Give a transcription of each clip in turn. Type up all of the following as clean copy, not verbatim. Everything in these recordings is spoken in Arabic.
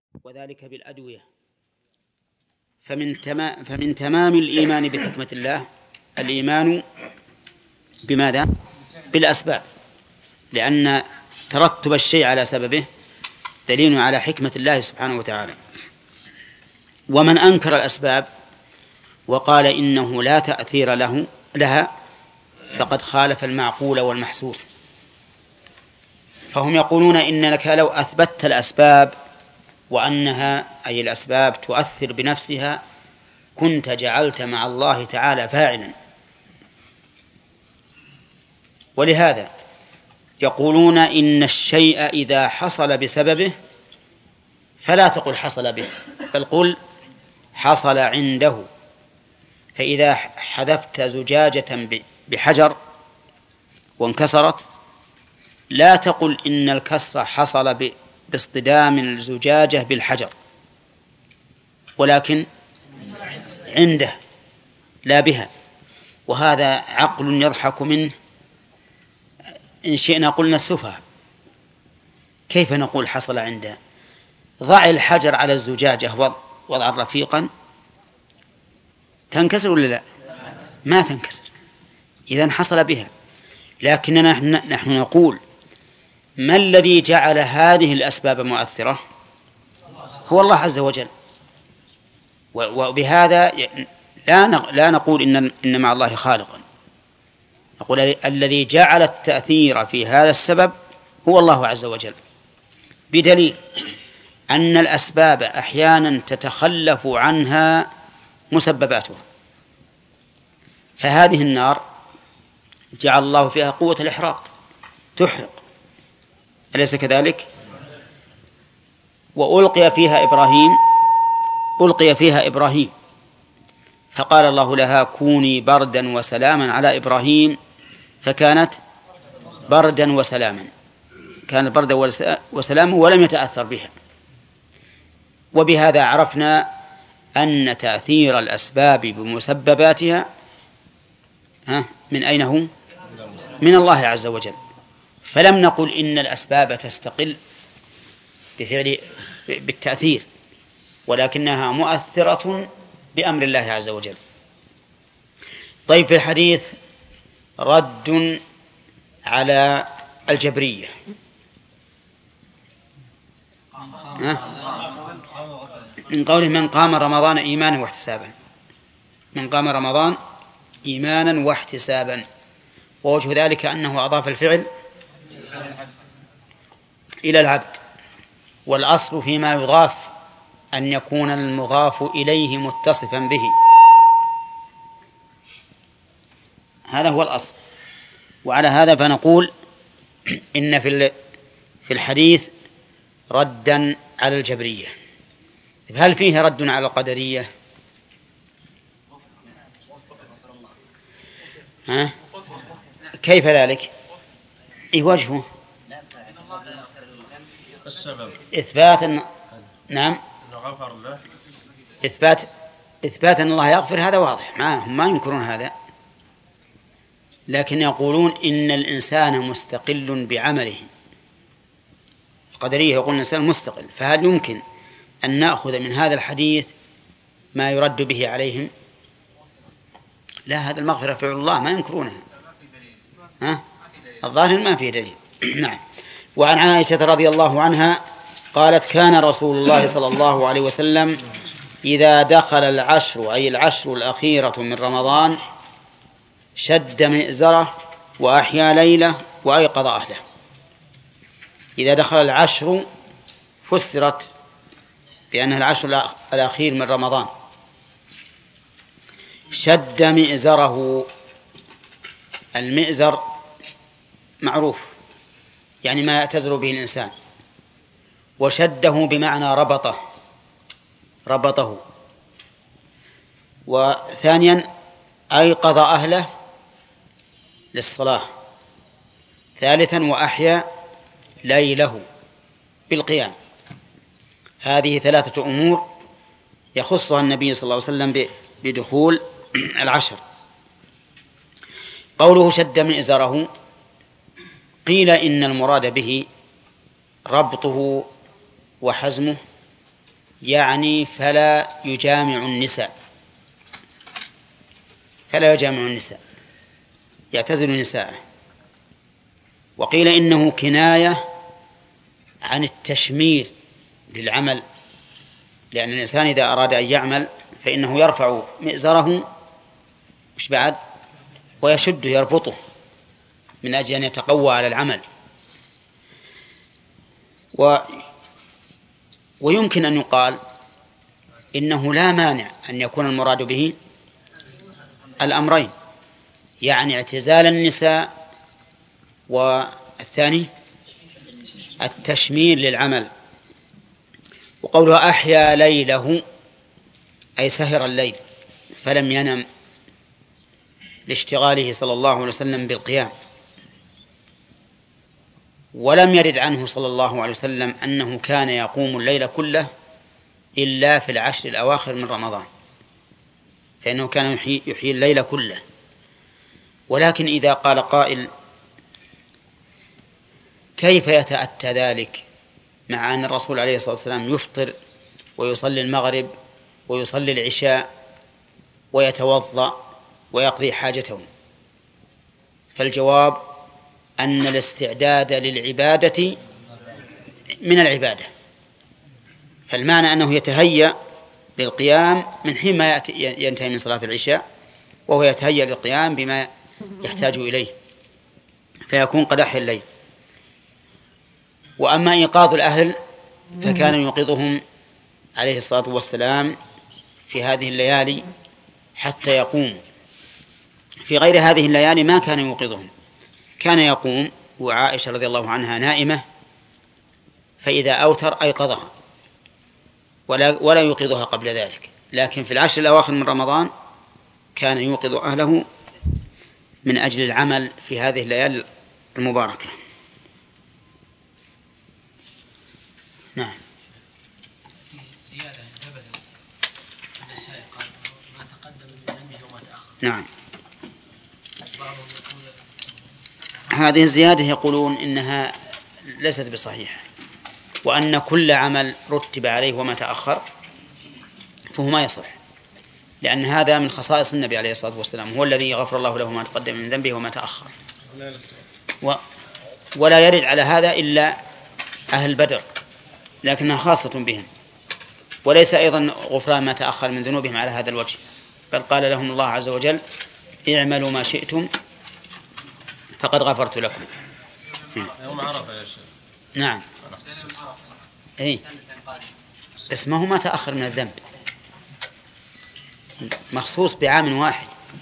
وذلك بالأدوية. فمن تمام الإيمان بحكمة الله الإيمان بماذا؟ بالأسباب، لأن ترتب الشيء على سببه دليل على حكمة الله سبحانه وتعالى. ومن أنكر الأسباب وقال إنه لا تأثير لها فقد خالف المعقول والمحسوس. فهم يقولون إنك لو أثبتت الأسباب وأنها أي الأسباب تؤثر بنفسها كنت جعلت مع الله تعالى فاعلا. ولهذا يقولون إن الشيء إذا حصل بسببه فلا تقل حصل به، بل قل حصل عنده. فإذا حذفت زجاجة بحجر وانكسرت لا تقل إن الكسر حصل باصطدام الزجاجة بالحجر، ولكن عنده لا بها. وهذا عقل يضحك منه إن شئنا قلنا السفهاء. كيف نقول حصل عنده؟ ضع الحجر على الزجاجة وضعا رفيقا تنكسر ولا لا؟ ما تنكسر، إذن حصل بها. لكننا نحن نقول ما الذي جعل هذه الأسباب مؤثرة؟ هو الله عز وجل. وبهذا لا نقول إن مع الله خالقا، نقول الذي جعل التأثير في هذا السبب هو الله عز وجل، بدليل أن الأسباب أحيانا تتخلف عنها مسبباتها. فهذه النار جعل الله فيها قوة الإحراق تحرق، أليس كذلك؟ وألقي فيها إبراهيم فقال الله لها كوني بردا وسلاما على إبراهيم فكانت بردا وسلاما، كانت بردا وسلاما ولم يتأثر بها. وبهذا عرفنا أن تأثير الأسباب بمسبباتها من أين هو؟ من الله عز وجل. فلم نقل إن الأسباب تستقل بالتأثير، ولكنها مؤثرة بأمر الله عز وجل. طيب، في الحديث رد على الجبرية. من قوله من قام رمضان إيمانا واحتسابا، من قام رمضان إيمانا واحتسابا، ووجه ذلك أنه أضاف الفعل إلى العبد، والأصل فيما يضاف أن يكون المضاف إليه متصفا به، هذا هو الأصل. وعلى هذا فنقول إن في الحديث ردا على الجبرية. هل فيه رد على القدرية؟ كيف ذلك؟ إيه وجهه؟ إثبات نعم، إثبات أن الله يغفر، هذا واضح، ما ينكرون هذا، لكن يقولون إن الإنسان مستقل بعمله. القدرية يقولون الإنسان مستقل، فهل يمكن أن نأخذ من هذا الحديث ما يرد به عليهم؟ لا، هذا المغفرة فعل الله، ما ينكرونها. الظاهر ما فيه دليل. نعم. وعن عائشة رضي الله عنها قالت كان رسول الله صلى الله عليه وسلم إذا دخل العشر أي العشر الأخيرة من رمضان شد مئزره وأحيا ليلة وأيقظ أهله. إذا دخل العشر فسرت بأنها العشر الأخير من رمضان. شد مئزره، المئزر معروف يعني ما يعتزر به الإنسان، وشده بمعنى ربطه. وثانيا أيقظ أهله للصلاة. ثالثا وأحيا ليله بالقيام. هذه ثلاثة أمور يخصها النبي صلى الله عليه وسلم بدخول العشر. قوله شد مئزره، قيل إن المراد به ربطه وحزمه يعني فلا يجامع النساء، فلا يجامع النساء، يعتزل نساءه. وقيل إنه كناية عن التشمير للعمل، لأن الإنسان إذا أراد أن يعمل فإنه يرفع مئزره مش بعد ويشده يربطه من أجل أن يتقوى على العمل. ويمكن أن يقال إنه لا مانع أن يكون المراد به الأمرين، يعني اعتزال النساء، والثاني التشمير للعمل. وقوله أحيا ليله أي سهر الليل فلم ينم، لاشتغاله صلى الله عليه وسلم بالقيام. ولم يرد عنه صلى الله عليه وسلم أنه كان يقوم الليل كله إلا في العشر الأواخر من رمضان، فإنه كان يحيي الليل كله. ولكن إذا قال قائل كيف يتأتى ذلك مع أن الرسول عليه الصلاة والسلام يفطر ويصلي المغرب ويصلي العشاء ويتوضأ ويقضي حاجته؟ فالجواب أن الاستعداد للعبادة من العبادة، فالمعنى أنه يتهيأ للقيام من حين ما ينتهي من صلاة العشاء، وهو يتهيأ للقيام بما يحتاج إليه، فيكون قد أحيا الليل. وأما إيقاظ الأهل فكان يوقظهم عليه الصلاة والسلام في هذه الليالي حتى يقوم. في غير هذه الليالي ما كان يوقظهم، كان يقوم وعائشة رضي الله عنها نائمة، فإذا أوتر أيقظها ولا يوقظها قبل ذلك. لكن في العشر الأواخر من رمضان كان يوقظ أهله من أجل العمل في هذه الليالي المباركة. نعم. زيادة أبدا النساء قال ما تقدم من ذنبه وما تأخر. نعم. هذه الزيادة يقولون إنها ليست بصحيحة، وأن كل عمل رتب عليه وما تأخر فهو ما يصح، لأن هذا من خصائص النبي عليه الصلاة والسلام، هو الذي غفر الله له ما تقدم من ذنبه وما تأخر. ولا يرد على هذا إلا أهل بدر، لكنها خاصة بهم، وليس أيضا غفران ما تأخر من ذنوبهم على هذا الوجه، بل قال لهم الله عز وجل اعملوا ما شئتم فقد غفرت لكم. يوم عرفة يا شيخ. نعم. إيه، اسمه ما تأخر من الذنب، مخصوص بعام واحد،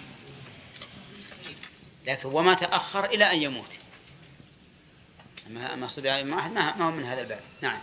لكن وما تأخر إلى أن يموت، أما مقصود بعام واحد ما هو من هذا الباب. نعم.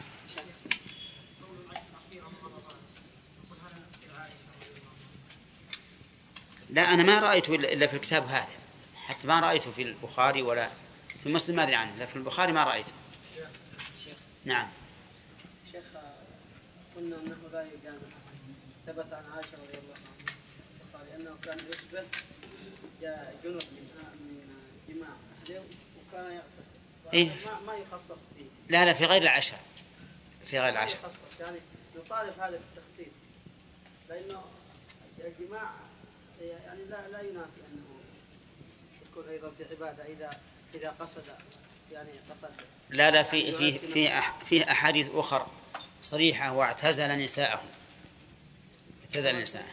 لا، أنا ما رأيته إلا في الكتاب هذا، حتى ما رأيته في البخاري ولا في مسلم، ما أدري عنه، لكن في البخاري ما رأيته. نعم. شيخ قلنا أنه لا يجامع، ثبت عن عائشة رضي الله عنها قال أنه كان يشبه جنب من جماع أهله وكان يغتسل. إيه؟ ما يخصص فيه. لا في غير العشاء، في غير العشاء. يعني يطالب هذا بالتخصيص، لأنه الجماع يعني لا ينافي أنه يكون أيضا في عبادة إذا قصد، يعني قصد. لا في أحاديث أخرى صريحة واعتزل نساءه، اعتزل نساءه.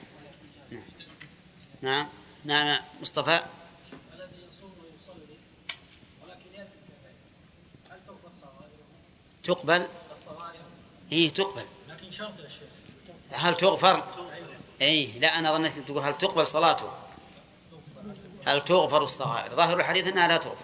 نعم مصطفى. الذي يصوم ويصلي ولكن يأتي هل تقبل صغائره؟ تقبل الصغائر. هي تقبل، لكن شرط يا شيخ. هل تغفر؟ لا، أنا ظنك تقول هل تقبل صلاته، هل تغفر الصغائر. ظاهر الحديث أنها لا تغفر،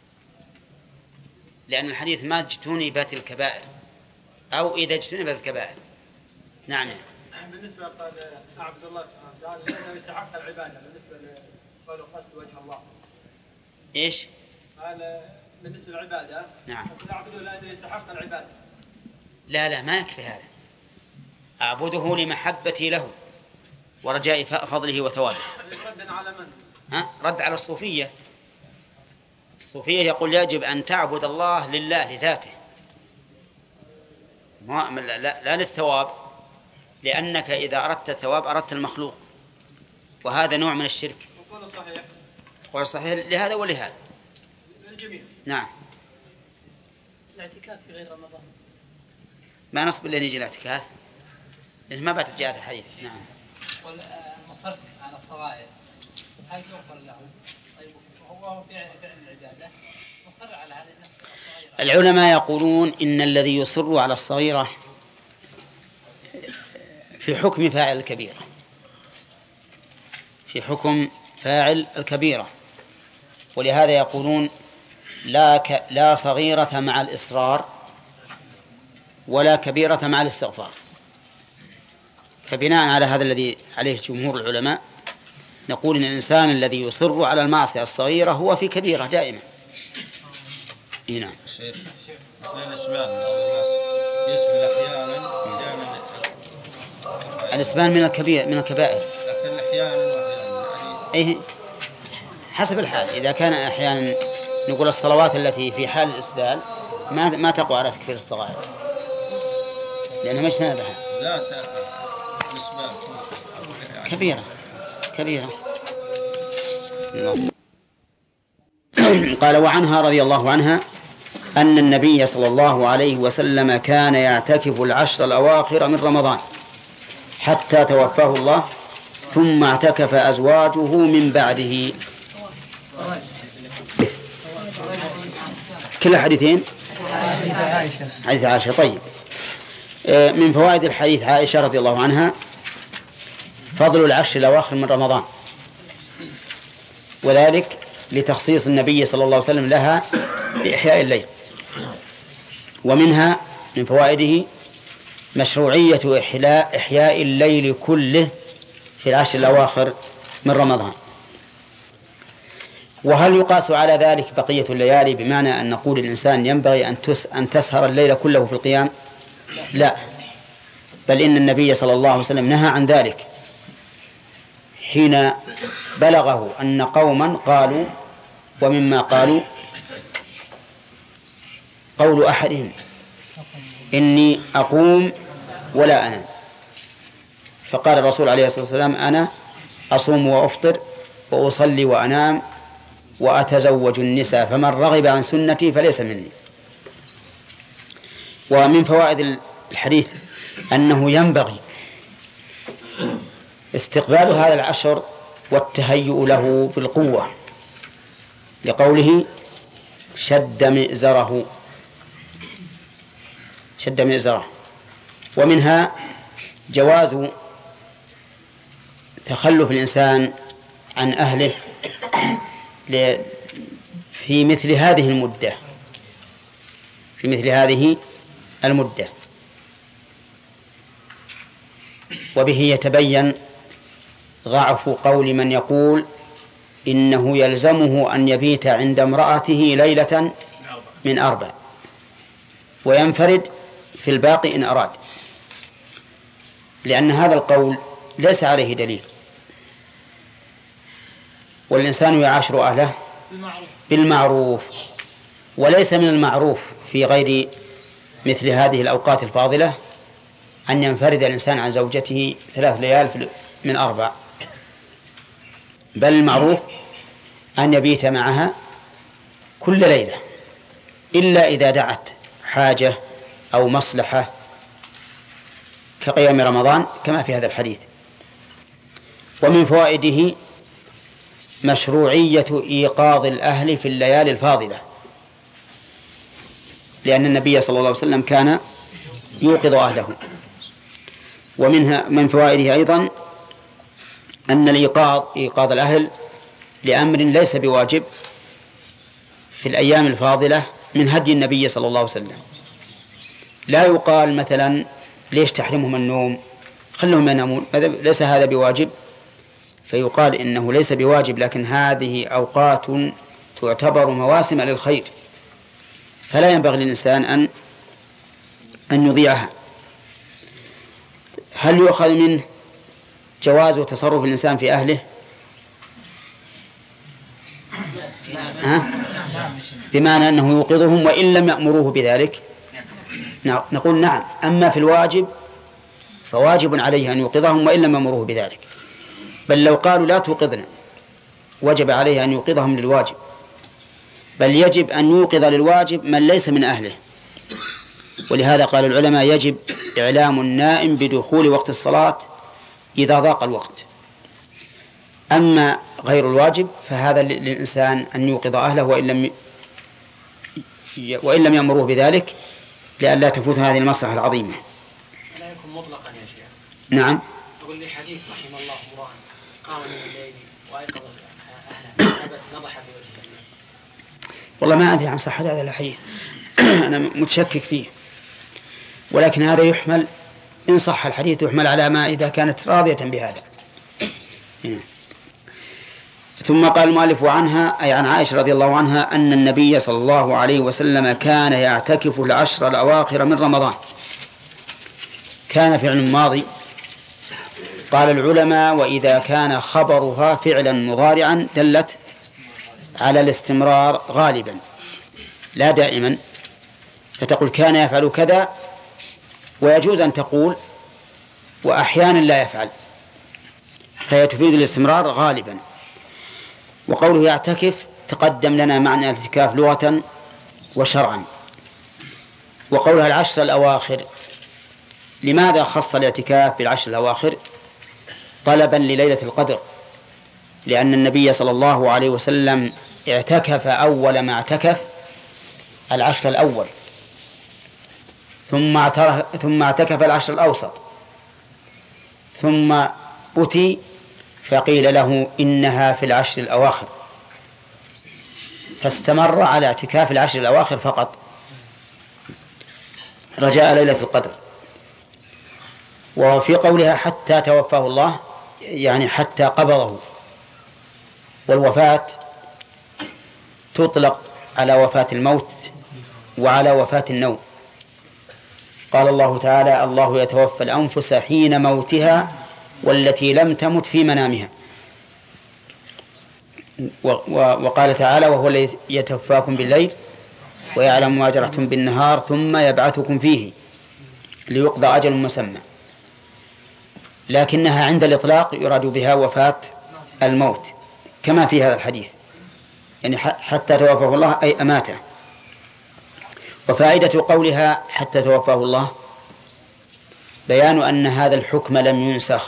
لأن الحديث ما اجتنبت الكبائر أو إذا اجتنبت الكبائر. نعم. بالنسبة قال أعبد الله سبحانه وتعالى لأنه يستحق العبادة، بالنسبة لقوله قصد وجه الله. إيش؟ قال بالنسبة للعبادة. نعم. أعبده لأنه يستحق العبادة. لا ما يكفي هذا، أعبده لمحبتي له ورجاء فضله وثوابه. ردا على من؟ رد على الصوفية. الصوفية يقول يجب أن تعبد الله لله لذاته، لا للثواب، لأنك إذا أردت الثواب أردت المخلوق، وهذا نوع من الشرك. وقول صحيح. والصحيح لهذا ولهذا. للجميع. نعم. الاعتكاف في غير رمضان. ما نصب إلا نيجي الاعتكاف، لأن ما بعد جاءت الحديث. نعم. والمصرف على الصغائر هل يغفر له؟ طيب هو فعل العبادة مصر على هذه النفس الصغيرة. العلماء يقولون إن الذي يصر على الصغيرة في حكم فاعل الكبيرة، في حكم فاعل الكبيرة، ولهذا يقولون لا صغيرة مع الإصرار ولا كبيرة مع الاستغفار. فبناء على هذا الذي عليه جمهور العلماء نقول إن الإنسان الذي يصر على المعصية الصغيرة هو في كبيرة دائما. نعم. شيخ الإسبان أو الناس يسبل أحيانا الإسبان من الكبائر، لكن أحيانا أي حسب الحال. إذا كان أحيانا نقول الصلوات التي في حال الإسبال ما تقوى على تكفير الصغائر لأنها ما اجتنبها. ذات الإسبان كبيرة. قال وعنها رضي الله عنها أن النبي صلى الله عليه وسلم كان يعتكف العشر الأواخر من رمضان حتى توفاه الله، ثم اعتكف أزواجه من بعده. كل حديثين حديث عائشة. طيب، من فوائد الحديث عائشة رضي الله عنها فضل العشر الأواخر من رمضان، وذلك لتخصيص النبي صلى الله عليه وسلم لها بإحياء الليل. ومنها من فوائده مشروعية إحياء الليل كله في العشر الأواخر من رمضان. وهل يقاس على ذلك بقية الليالي بمعنى أن نقول الإنسان ينبغي أن تسهر الليل كله في القيام؟ لا، بل إن النبي صلى الله عليه وسلم نهى عن ذلك حين بلغه أن قوما قالوا، ومما قالوا قول أحدهم إني أقوم ولا أنام، فقال الرسول عليه الصلاة والسلام أنا أصوم وأفطر وأصلي وأنام وأتزوج النساء فمن رغب عن سنتي فليس مني. ومن فوائد الحديث أنه ينبغي استقبال هذا العشر والتهيؤ له بالقوة، لقوله شد مئزره. ومنها جواز تخلف الإنسان عن أهله في مثل هذه المدة، وبه يتبين ضعف قول من يقول إنه يلزمه أن يبيت عند امرأته ليلة من 4 وينفرد في الباقي إن أراد، لأن هذا القول ليس عليه دليل. والإنسان يعاشر أهله بالمعروف، وليس من المعروف في غير مثل هذه الأوقات الفاضلة أن ينفرد الإنسان عن زوجته 3 ليال من 4، بل المعروف أن يبيت معها كل ليلة إلا إذا دعت حاجة أو مصلحة كقيام رمضان كما في هذا الحديث. ومن فوائده مشروعية إيقاظ الأهل في الليالي الفاضلة، لأن النبي صلى الله عليه وسلم كان يوقظ أهله. من فوائده أيضا أن إيقاظ الأهل لأمر ليس بواجب في الأيام الفاضلة من هدي النبي صلى الله عليه وسلم. لا يقال مثلا ليش تحرمهم النوم، خلهم ينامون، ليس هذا بواجب، فيقال إنه ليس بواجب، لكن هذه أوقات تعتبر مواسم للخير، فلا ينبغي للإنسان أن يضيعها. هل يؤخذ منه جواز تصرف الإنسان في أهله؟ بمعنى أنه يوقظهم وإن لم يأمروه بذلك؟ نقول نعم. أما في الواجب فواجب عليه أن يوقظهم وإن لم يمروه بذلك، بل لو قالوا لا توقظنا وجب عليه أن يوقظهم للواجب، بل يجب أن يوقظ للواجب من ليس من أهله. ولهذا قال العلماء يجب إعلام النائم بدخول وقت الصلاة إذا ضاق الوقت. أما غير الواجب فهذا للإنسان أن يوقظ أهله وإن لم يأمروه بذلك لئلا تفوت هذه المصلحة العظيمة. لا يكون مطلقا يا شيخ. نعم. أقول لي حديث رحم الله امرأ قام من الليل وأيقظ أهله نضح في وجهه. والله ما أدري عن صحة هذا الحديث أنا متشكك فيه، ولكن هذا يحمل إن صح الحديث يحمل على ما إذا كانت راضية بهذا. ثم قال المؤلف عنها أي عن عائشة رضي الله عنها أن النبي صلى الله عليه وسلم كان يعتكف العشر الأواخر من رمضان. كان فعل ماضي. قال العلماء وإذا كان خبرها فعلا مضارعا دلت على الاستمرار غالبا لا دائما، فتقول كان يفعل كذا، ويجوز أن تقول وأحيانا لا يفعل، فهي تفيد الاستمرار غالبا. وقوله يعتكف تقدم لنا معنى الاعتكاف لغة وشرعا. وقولها العشر الأواخر، لماذا خص الاعتكاف بالعشر الأواخر؟ طلبا لليلة القدر، لأن النبي صلى الله عليه وسلم اعتكف أول ما اعتكف العشر الأول، ثم اعتكف العشر الأوسط، ثم أتي فقيل له إنها في العشر الأواخر، فاستمر على اعتكاف العشر الأواخر فقط رجاء ليلة القدر. وفي قولها حتى توفاه الله يعني حتى قبضه، والوفاة تطلق على وفاة الموت وعلى وفاة النوم. قال الله تعالى الله يتوفى الأنفس حين موتها والتي لم تمت في منامها. وقال تعالى وهو الذي يتوفاكم بالليل ويعلم ما جرحتم بالنهار ثم يبعثكم فيه ليقضى أجل مسمى، لكنها عند الإطلاق يراد بها وفاة الموت كما في هذا الحديث، يعني حتى توفاه الله أي أماته. وفائدة قولها حتى توفاه الله بيان أن هذا الحكم لم ينسخ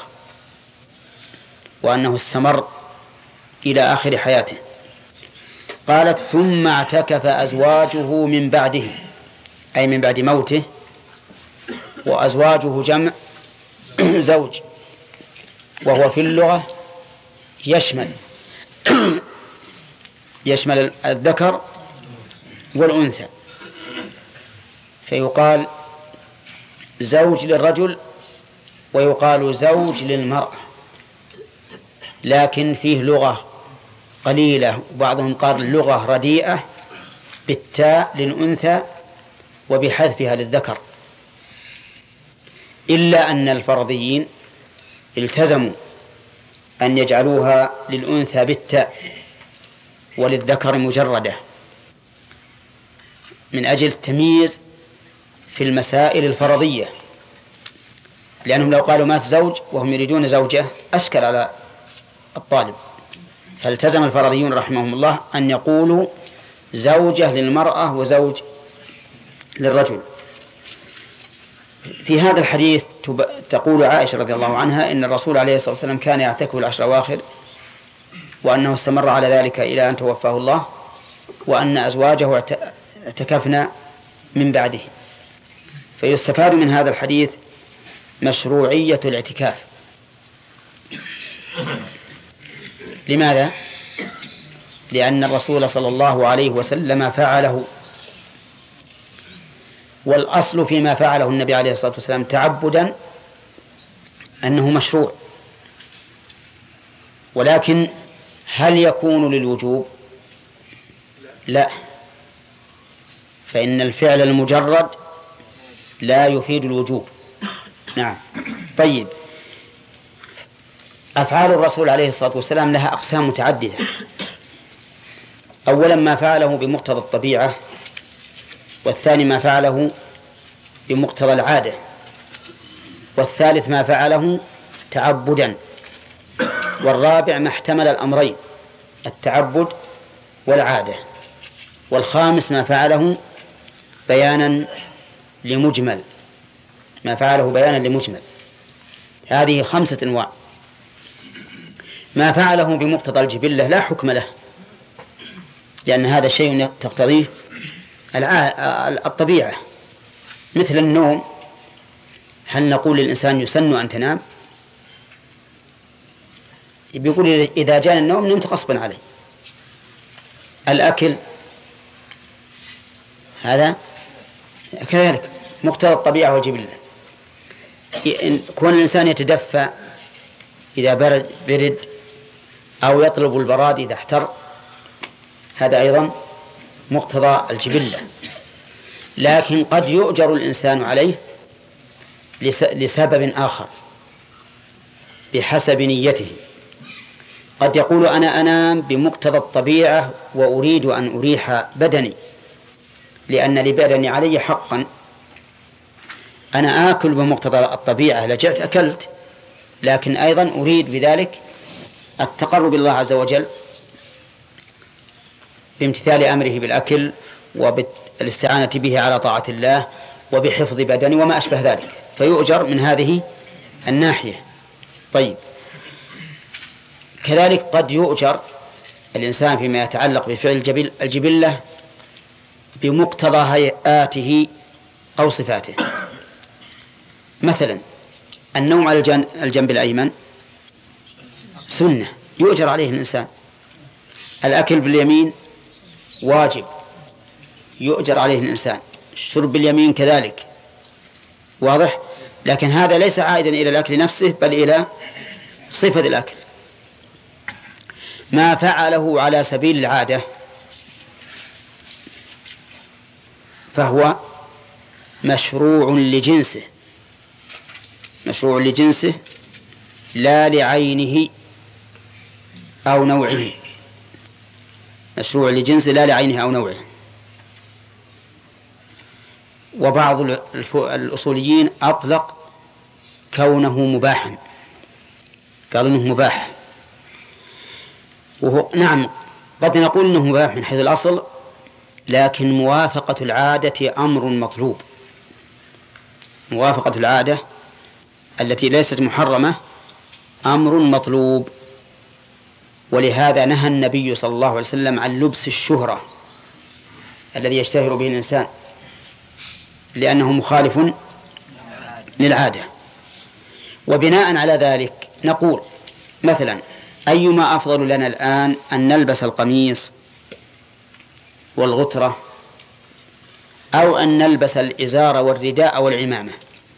وأنه استمر إلى آخر حياته. قالت ثم اعتكف أزواجه من بعده أي من بعد موته، وأزواجه جمع زوج، وهو في اللغة يشمل الذكر والأنثى، فيقال زوج للرجل ويقال زوج للمرأة، لكن فيه لغة قليلة، وبعضهم قال لغة رديئة بالتاء للأنثى وبحذفها للذكر، إلا أن الفرضيين التزموا أن يجعلوها للأنثى بالتاء وللذكر مجردة من أجل التمييز في المسائل الفرضية، لأنهم لو قالوا مات زوج وهم يريدون زوجة أشكل على الطالب، فالتزم الفرضيون رحمهم الله أن يقولوا زوجة للمرأة وزوج للرجل. في هذا الحديث تقول عائشة رضي الله عنها إن الرسول عليه الصلاة والسلام كان يعتكف العشر الأواخر، وأنه استمر على ذلك إلى أن توفاه الله، وأن أزواجه اعتكفنا من بعده. فيستفاد من هذا الحديث مشروعية الاعتكاف. لماذا؟ لأن الرسول صلى الله عليه وسلم فعله، والأصل فيما فعله النبي عليه الصلاة والسلام تعبدا أنه مشروع، ولكن هل يكون للوجوب؟ لا، فإن الفعل المجرد لا يفيد الوجوب. نعم. طيب، أفعال الرسول عليه الصلاة والسلام لها أقسام متعددة. أولا ما فعله بمقتضى الطبيعة، والثاني ما فعله بمقتضى العادة. والثالث ما فعله تعبدا، والرابع ما احتمل الأمرين التعبد والعادة، والخامس ما فعله بيانا لمجمل، ما فعله بيانا لمجمل. هذه 5 أنواع. ما فعله بمقتضى الجبلة لا حكم له، لأن هذا شيء تقتضيه الطبيعة، مثل النوم. هل نقول للإنسان يسن أن تنام؟ بيقول إذا جاء النوم نمت غصبا عليه. الأكل هذا كذلك مقتضى الطبيعة والجبلة. كون الإنسان يتدفى إذا برد أو يطلب البراد إذا احتر، هذا أيضا مقتضى الجبلة. لكن قد يؤجر الإنسان عليه لسبب آخر بحسب نيته. قد يقول أنا أنام بمقتضى الطبيعة وأريد أن أريح بدني لأن لبدني علي حقا. أنا آكل بمقتضى الطبيعة، لجأت أكلت، لكن أيضا أريد بذلك التقرب بالله عز وجل بامتثال أمره بالأكل وبالاستعانة به على طاعة الله وبحفظ بدني وما أشبه ذلك، فيؤجر من هذه الناحية. طيب، كذلك قد يؤجر الإنسان فيما يتعلق بفعل الجبلة بمقتضى هيئاته أو صفاته. مثلا النوم على الجنب الأيمن سنة يؤجر عليه الإنسان، الأكل باليمين واجب يؤجر عليه الإنسان، الشرب باليمين كذلك، واضح؟ لكن هذا ليس عائدا إلى الأكل نفسه بل إلى صفة الأكل. ما فعله على سبيل العادة فهو مشروع لجنسه، مشروع لجنسه لا لعينه أو نوعه، مشروع لجنسه لا لعينه أو نوعه. وبعض الأصوليين أطلق كونه مباحا، قالوا إنه مباح، وهو نعم قد نقول إنه مباح من حيث الأصل، لكن موافقة العادة أمر مطلوب. موافقة العادة التي ليست محرمة أمر مطلوب، ولهذا نهى النبي صلى الله عليه وسلم عن لبس الشهرة الذي يشتهر به الإنسان، لأنه مخالف للعادة. وبناء على ذلك نقول مثلا أيما أفضل لنا الآن أن نلبس القميص والغترة أو أن نلبس الإزار والرداء والعمامة؟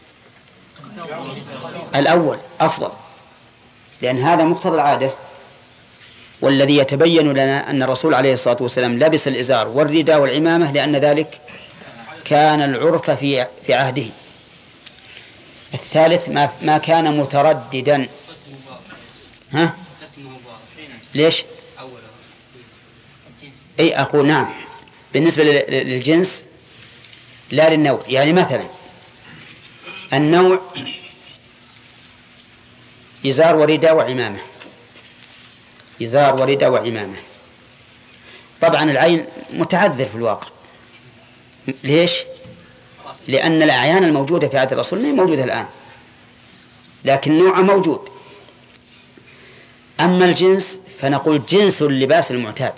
الأول أفضل، لأن هذا مقتضى العادة، والذي يتبين لنا أن الرسول عليه الصلاة والسلام لبس الإزار والرداء والعمامة لأن ذلك كان العرف في عهده. الثالث ما كان مترددا. ها؟ ليش؟ أي أقول نعم بالنسبة للجنس لا للنوع. يعني مثلا النوع إزار ورداء وعمامة، إزار ورداء وعمامة. طبعا العين متعذر في الواقع. ليش؟ لأن الأعيان الموجودة في عهد الرسول ما موجودة الآن، لكن نوعه موجود. أما الجنس فنقول جنس اللباس المعتاد،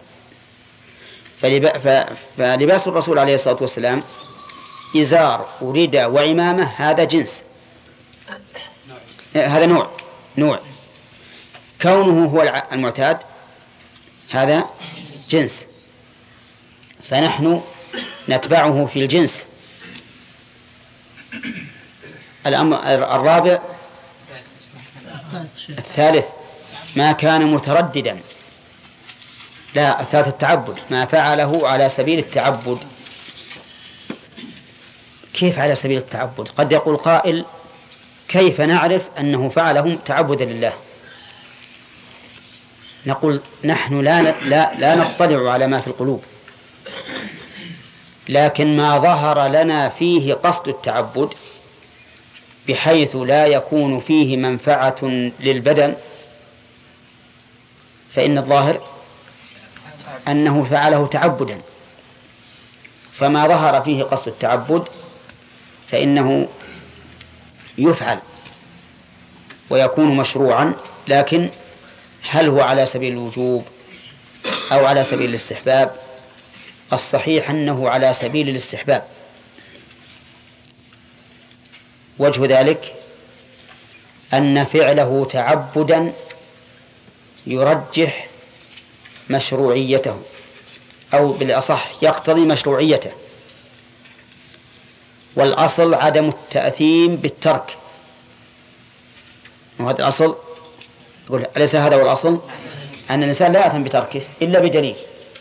فلباس الرسول عليه الصلاة والسلام إزار ورداء وعمامة، هذا جنس، هذا نوع كونه هو المعتاد هذا جنس، فنحن نتبعه في الجنس. الأمر الرابع الثالث ما كان مترددا، لا الثالث التعبد، ما فعله على سبيل التعبد. كيف على سبيل التعبد؟ قد يقول قائل كيف نعرف أنه فعله تعبدا لله؟ نقول نحن لا نطلع على ما في القلوب، لكن ما ظهر لنا فيه قصد التعبد بحيث لا يكون فيه منفعة للبدن فإن الظاهر أنه فعله تعبدا، فما ظهر فيه قصد التعبد فإنه يفعل ويكون مشروعا. لكن هل هو على سبيل الوجوب أو على سبيل الاستحباب؟ الصحيح أنه على سبيل الاستحباب. وجه ذلك أن فعله تعبدا يرجح مشروعيته، أو بالأصح يقتضي مشروعيته، والأصل عدم التأثيم بالترك. وهذا الأصل، أليس هذا هو الأصل؟ أن الإنسان لا يأثم بتركه إلا بدليل،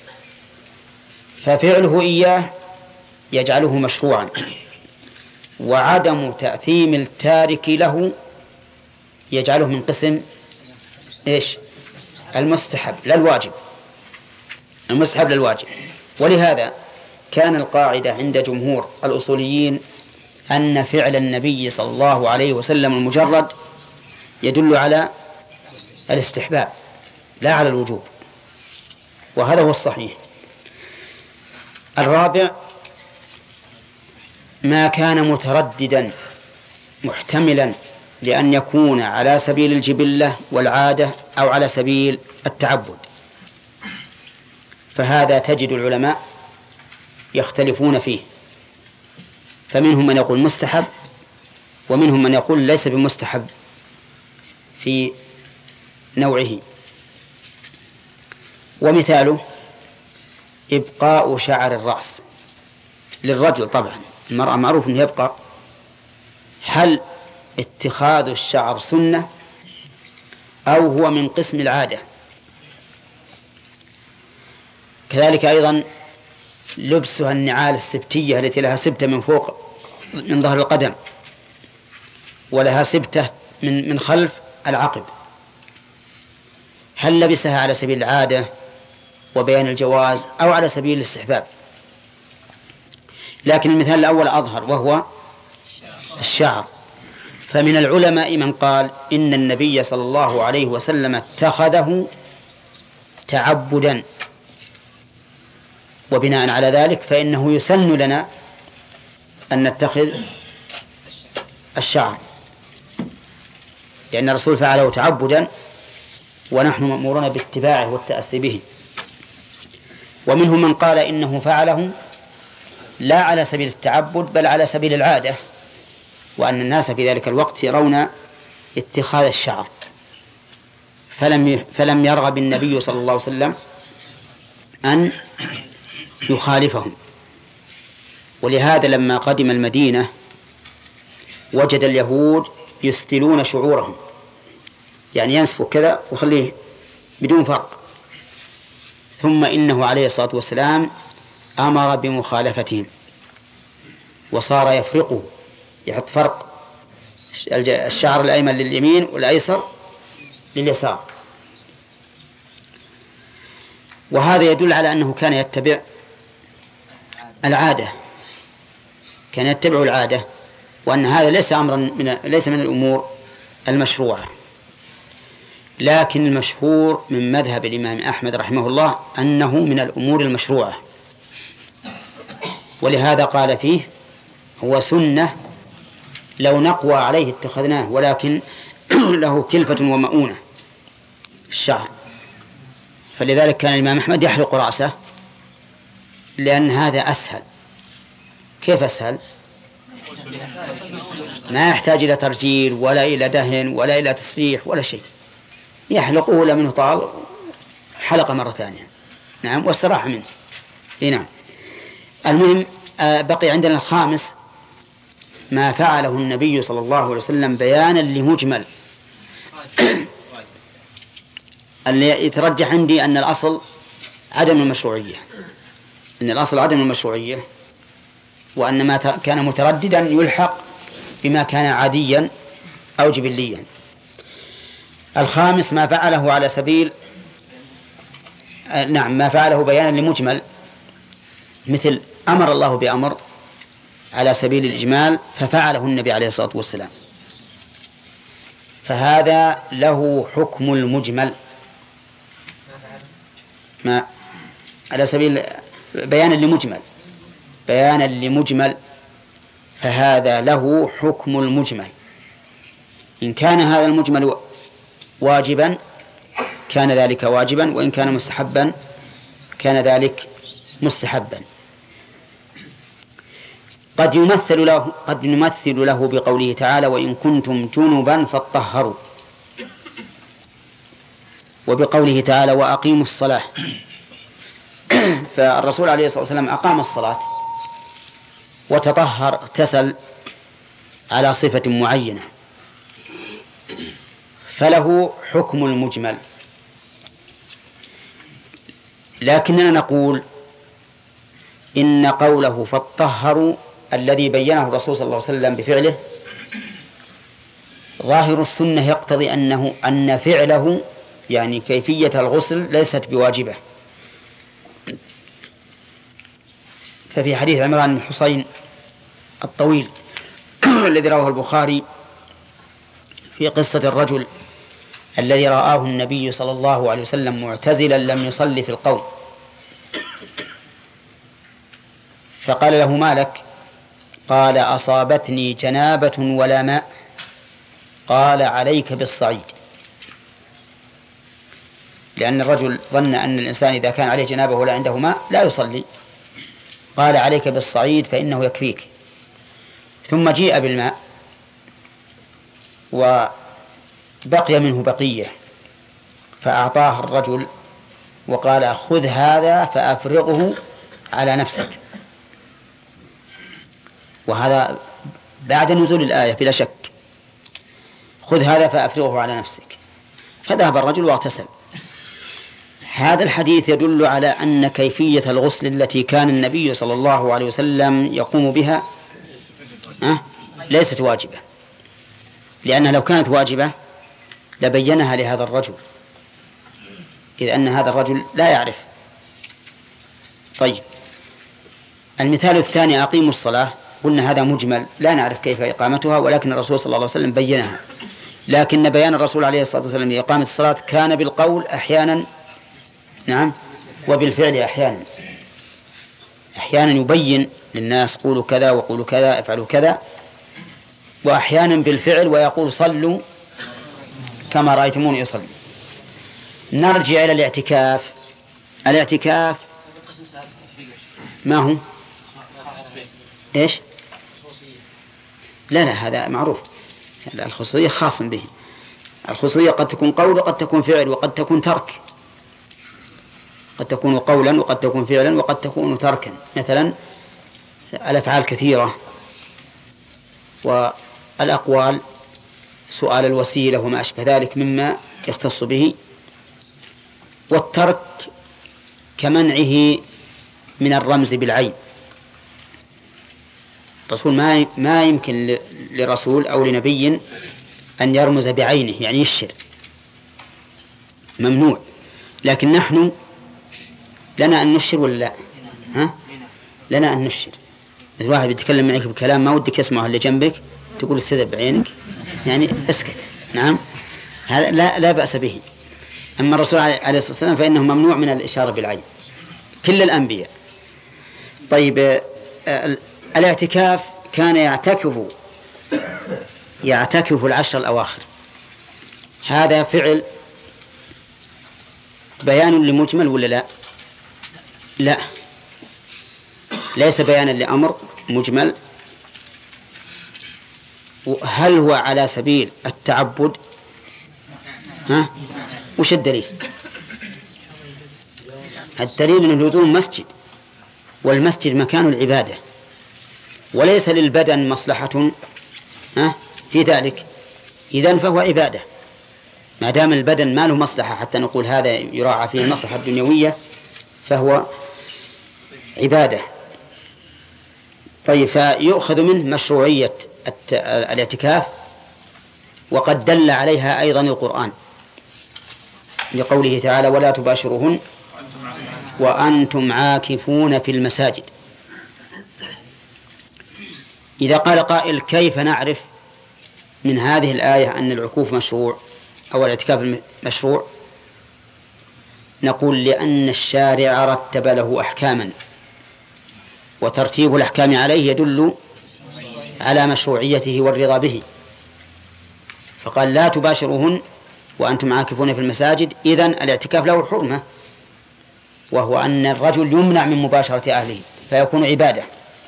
ففعله إياه يجعله مشروعا، وعدم تأثيم التارك له يجعله من قسم إيش؟ المستحب لا الواجب، المستحب للواجب. ولهذا كان القاعدة عند جمهور الأصوليين أن فعل النبي صلى الله عليه وسلم المجرد يدل على الاستحباب لا على الوجوب، وهذا هو الصحيح. الرابع ما كان مترددا محتملا لأن يكون على سبيل الجبلة والعادة أو على سبيل التعبد، فهذا تجد العلماء يختلفون فيه، فمنهم من يقول مستحب ومنهم من يقول ليس بمستحب في نوعه. ومثاله إبقاء شعر الرأس للرجل، طبعا المرأة معروف أنه يبقى. هل اتخاذ الشعر سنة أو هو من قسم العادة؟ كذلك أيضا لبسها النعال السبتية التي لها سبتة من فوق من ظهر القدم ولها سبتة من خلف العقب، هل لبسها على سبيل العادة وبيان الجواز أو على سبيل الاستحباب؟ لكن المثال الأول أظهر وهو الشعر. فمن العلماء من قال إن النبي صلى الله عليه وسلم اتخذه تعبدا، وبناء على ذلك فإنه يسن لنا أن نتخذ الشعر، لأن الرسول فعله تعبدا ونحن مأمورون باتباعه والتأسي به. ومنهم من قال إنه فعله لا على سبيل التعبد بل على سبيل العادة، وأن الناس في ذلك الوقت يرون اتخاذ الشعر، فلم يرغب النبي صلى الله عليه وسلم أن يخالفهم. ولهذا لما قدم المدينة وجد اليهود يستلون شعورهم، يعني ينسفوا كذا وخليه بدون فرق، ثم إنه عليه الصلاة والسلام أمر بمخالفتهم وصار يفرقه، يحط فرق الشعر الأيمن لليمين والأيسر لليسار. وهذا يدل على أنه كان يتبع العادة، كان يتبع العادة، وأن هذا ليس من الأمور المشروعة. لكن المشهور من مذهب الإمام أحمد رحمه الله أنه من الأمور المشروعة، ولهذا قال فيه هو سنة لو نقوى عليه اتخذناه، ولكن له كلفة ومؤونة الشعر. فلذلك كان الإمام أحمد يحلق رأسه لأن هذا أسهل. كيف أسهل؟ ما يحتاج إلى ترجيل ولا إلى دهن ولا إلى تسريح ولا شيء، يحلقه لمنه طال حلقة مرة ثانية. نعم، واستراح منه. نعم. المهم بقي عندنا الخامس ما فعله النبي صلى الله عليه وسلم بيانا لمجمل. اللي يترجح عندي أن الأصل عدم المشروعية، أن الأصل عدم المشروعية، وأن ما كان مترددا يلحق بما كان عاديا أو جبليا. الخامس ما فعله على سبيل ما فعله بيانا لمجمل، مثل أمر الله بأمر على سبيل الإجمال ففعله النبي عليه الصلاة والسلام، فهذا له حكم المجمل، ما على سبيل بيانا لمجمل، فهذا له حكم المجمل. إن كان هذا المجمل واجبا كان ذلك واجبا، وإن كان مستحبا كان ذلك مستحبا. قد نمثل له بقوله تعالى: وإن كنتم جنبا فاطهروا، وبقوله تعالى: وأقيموا الصلاة. فالرسول عليه الصلاة والسلام أقام الصلاة وتطهر، اغتسل على صفة معينة، فله حكم المجمل. لكننا نقول إن قوله فاطهروا الذي بينه الرسول صلى الله عليه وسلم بفعله ظاهر السنة يقتضي أن فعله يعني كيفية الغسل ليست بواجبة. ففي حديث عمران بن حسين الطويل الذي رواه البخاري في قصة الرجل الذي رآه النبي صلى الله عليه وسلم معتزلا لم يصلي في القوم، فقال له: ما لك؟ قال: أصابتني جنابة ولا ماء. قال: عليك بالصعيد، لأن الرجل ظن أن الإنسان إذا كان عليه جنابة ولا عنده ماء لا يصلي. قال: عليك بالصعيد فإنه يكفيك. ثم جيء بالماء وبقي منه بقية، فأعطاه الرجل وقال: خذ هذا فأفرغه على نفسك. وهذا بعد نزول الآية بلا شك: خذ هذا فأفرغه على نفسك. فذهب الرجل واغتسل. هذا الحديث يدل على أن كيفية الغسل التي كان النبي صلى الله عليه وسلم يقوم بها ليست واجبة، لأنها لو كانت واجبة لبينها لهذا الرجل، إذ أن هذا الرجل لا يعرف. طيب، المثال الثاني: أقيموا الصلاة. قلنا هذا مجمل لا نعرف كيف إقامتها، ولكن الرسول صلى الله عليه وسلم بينها. لكن بيان الرسول عليه الصلاة والسلام لإقامة الصلاة كان بالقول أحيانا، نعم، وبالفعل أحيانا. أحيانا يبين للناس: قولوا كذا وقولوا كذا، افعلوا كذا. وأحيانا بالفعل ويقول: صلوا كما رأيتموني يصلي. نرجع إلى الاعتكاف. الاعتكاف ما هو؟ إيش؟ لا هذا معروف. الخصوصية خاص به. الخصوصية قد تكون قول وقد تكون فعل وقد تكون ترك، قد تكون قولا وقد تكون فعلا وقد تكون تركا. مثلا الأفعال كثيرة، والأقوال سؤال الوسيلة وما أشبه ذلك مما يختص به. والترك كمنعه من الرمز بالعين. الرسول ما يمكن لرسول أو لنبي أن يرمز بعينه، يعني يشر، ممنوع. لكن نحن لنا أن نشر ولا لا؟ لنا أن نشر. إذا واحد بيتكلم معك بكلام ما ودك يسمعه اللي جنبك تقول استدب بعينك، يعني اسكت. نعم، هذا لا بأس به. أما الرسول عليه الصلاة والسلام فإنه ممنوع من الإشارة بالعين، كل الأنبياء. طيب، الاعتكاف كان يعتكف العشر الأواخر. هذا فعل بيان لمجمل ولا لا؟ لا، ليس بيانا لأمر مجمل. هل هو على سبيل التعبد؟ وش الدليل؟ الدليل أن لزوم مسجد، والمسجد مكان العبادة، وليس للبدن مصلحة في ذلك. إذن فهو عبادة. ما دام البدن ما له مصلحة حتى نقول هذا يراعى فيه المصلحة الدنيوية فهو عبادة. طيب، فيؤخذ منه مشروعية الاعتكاف، وقد دل عليها أيضا القرآن لقوله تعالى: ولا تباشروهن وأنتم عاكفون في المساجد. إذا قال قائل: كيف نعرف من هذه الآية أن العكوف مشروع أو الاعتكاف مشروع؟ نقول لأن الشارع رتب له أحكاما، وترتيب الأحكام عليه يدل على مشروعيته والرضا به، فقال لا تباشروهن وأنتم عاكفون في المساجد. إذن الاعتكاف له حرمة، وهو أن الرجل يمنع من مباشرة أهله فيكون عبادة.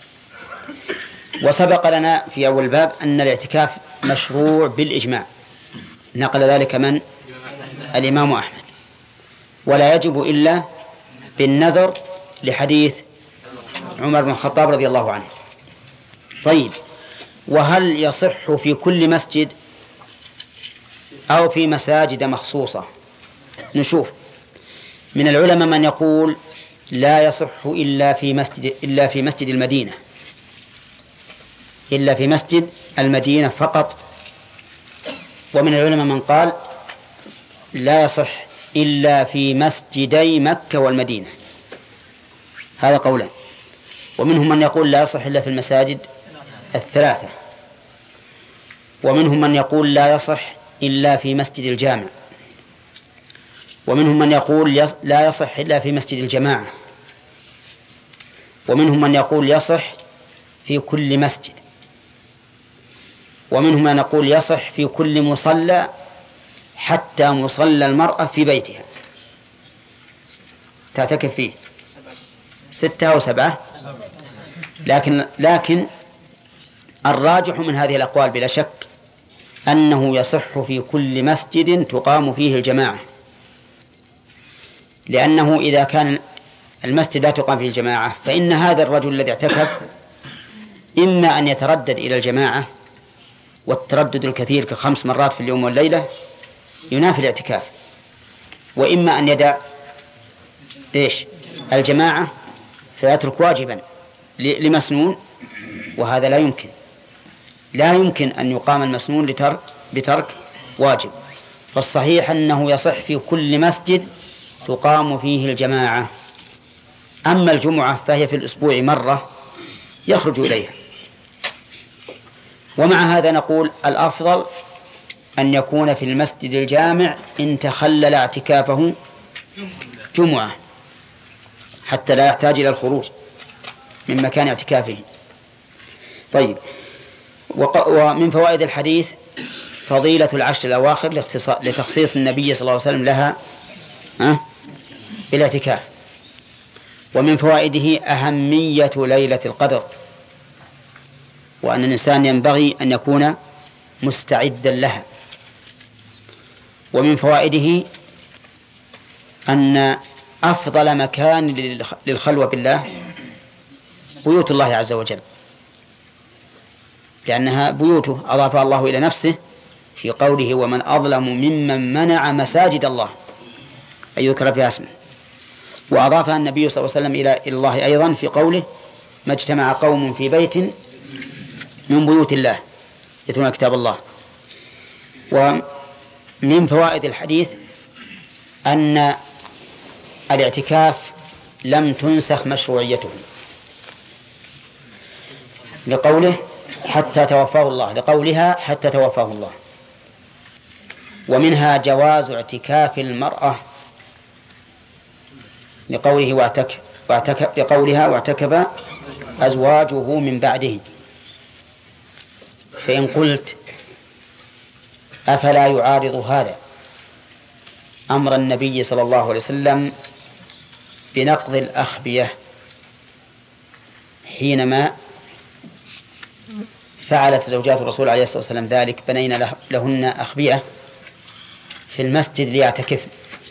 وسبق لنا في أول باب أن الاعتكاف مشروع بالإجماع، نقل ذلك من؟ الإمام أحمد. ولا يجب إلا بالنذر لحديث عمر بن الخطاب رضي الله عنه. طيب، وهل يصح في كل مسجد أو في مساجد مخصوصة؟ نشوف. من العلماء من يقول لا يصح إلا في مسجد المدينة، إلا في مسجد المدينة فقط. ومن العلماء من قال لا يصح إلا في مسجدي مكة والمدينة، هذا قولا. ومنهم من يقول لا يصح إلا في المساجد الثلاثة. ومنهم من يقول لا يصح إلا في مسجد الجامع. ومنهم من يقول لا يصح إلا في مسجد الجماعة. ومنهم من يقول يصح في كل مسجد. ومنهم من يقول يصح في كل مصلى حتى مصلى المرأة في بيتها تعتكف فيه، 6 أو 7. لكن الراجح من هذه الأقوال بلا شك أنه يصح في كل مسجد تقام فيه الجماعة، لأنه إذا كان المسجد لا تقام فيه الجماعة فإن هذا الرجل الذي اعتكف إما أن يتردد إلى الجماعة، والتردد الكثير ك5 مرات في اليوم والليلة ينافي الاعتكاف، وإما أن يدع الجماعة فيترك واجبا لمسنون، وهذا لا يمكن أن يقام المسنون بترك واجب. فالصحيح أنه يصح في كل مسجد تقام فيه الجماعة. أما الجمعة فهي في الأسبوع مرة يخرج إليها. ومع هذا نقول الأفضل أن يكون في المسجد الجامع إن تخلل اعتكافه جمعة، حتى لا يحتاج إلى الخروج من مكان اعتكافه. طيب، ومن فوائد الحديث فضيلة العشر الأواخر لتخصيص النبي صلى الله عليه وسلم لها بالاعتكاف. ومن فوائده أهمية ليلة القدر، وأن الإنسان ينبغي أن يكون مستعدا لها. ومن فوائده أن أفضل مكان للخلوة بالله بيوت الله عز وجل، لأنها بيوته أضافها الله إلى نفسه في قوله ومن أظلم ممن منع مساجد الله أن يذكر فيها اسمه. وأضافها النبي صلى الله عليه وسلم إلى الله أيضا في قوله ما اجتمع قوم في بيت من بيوت الله يتلون كتاب الله. ومن فوائد الحديث أن الاعتكاف لم تنسخ مشروعيته لقولها حتى توفاه الله. ومنها جواز اعتكاف المرأة لقولها واعتكف أزواجه من بعده. فإن قلت أفلا يعارض هذا أمر النبي صلى الله عليه وسلم بنقض الأخبية حينما فعلت زوجات الرسول عليه الصلاة والسلام ذلك، بنينا لهن أخبية في المسجد ليعتكفن،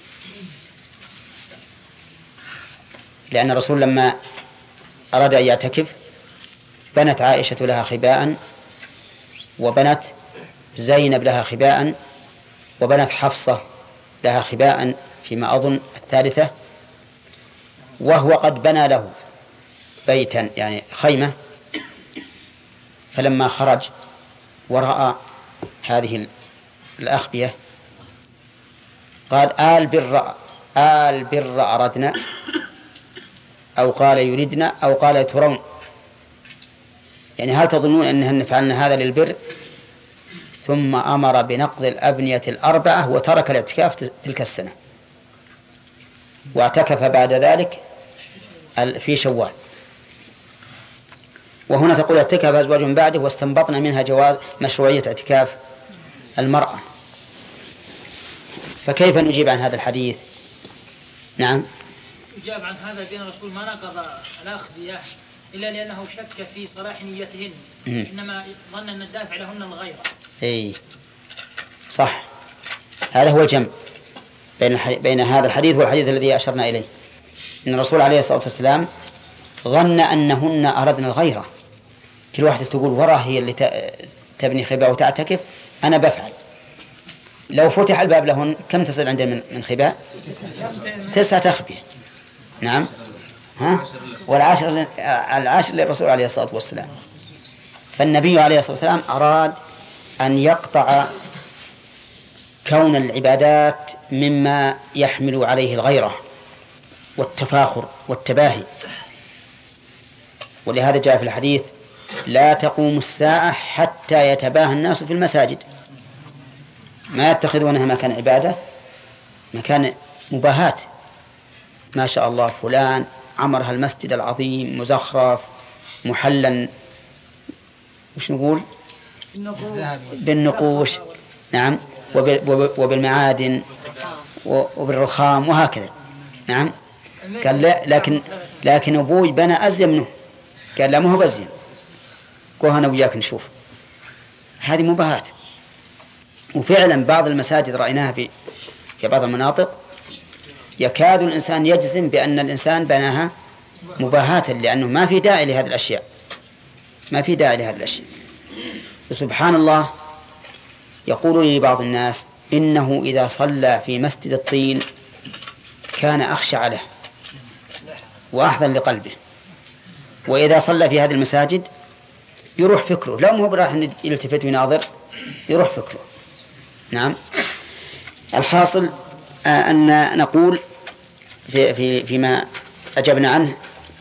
لأن الرسول لما أراد أن يعتكف بنت عائشة لها خباء، وبنت زينب لها خباء، وبنت حفصة لها خباء فيما أظن الثالثة، وهو قد بنى له بيتا يعني خيمة. فلما خرج ورأى هذه الأخبية قال آل بر أردنا، أو قال يردنا، أو قال ترون، يعني هل تظنون أنهن فعلنا هذا للبر؟ ثم أمر بنقض الأبنية الأربعة وترك الاعتكاف تلك السنة، واعتكف بعد ذلك في شوال. وهنا تقول اعتكف أزواج بعده، واستنبطنا منها جواز مشروعية اعتكاف المرأة. فكيف نجيب عن هذا الحديث؟ نعم، يجاب عن هذا بأن الرسول ما نقض الأخذية إلا لأنه شك في صلاح نيتهن، إنما ظن أن الدافع لهن الغيرة. أي صح، هذا هو الجمع بين هذا الحديث والحديث الذي أشرنا إليه، إن الرسول عليه الصلاة والسلام ظن أنهن أردن الغيرة، كل واحدة تقول وراه هي اللي تبني خباء وتعتكف، أنا بفعل. لو فتح الباب لهن كم تصل عندنا من خباء؟ 9 أخبية. نعم، والعاشر للرسول عليه الصلاة والسلام. فالنبي عليه الصلاة والسلام أراد أن يقطع كون العبادات مما يحمل عليه الغيرة والتفاخر والتباهي، ولهذا جاء في الحديث لا تقوم الساعة حتى يتباهى الناس في المساجد، ما يتخذونها مكان عبادة، مكان مباهات. ما شاء الله فلان عمرها المسجد العظيم مزخرف محلا، وش نقول؟ بالنقوش، نعم، وبالمعادن وبالرخام وهكذا. نعم، قال لا، لكن أبوي بنى أزين منه، قال لا، ما هو بزين، قوها أنا وياك نشوف. هذه مباهات. وفعلا بعض المساجد رأيناها في بعض المناطق يكاد الإنسان يجزم بأن الإنسان بناها مباهاة، لأنه ما في داعي لهذه الأشياء، ما في داعي لهذه الأشياء. وسبحان الله، يقول لي بعض الناس إنه إذا صلى في مسجد الطين كان أخشع له وأحضن لقلبه، وإذا صلى في هذه المساجد يروح فكره، لا مو براح يلتفت ويناظر، يروح فكره. نعم، الحاصل أن نقول فيما أجبنا عنه،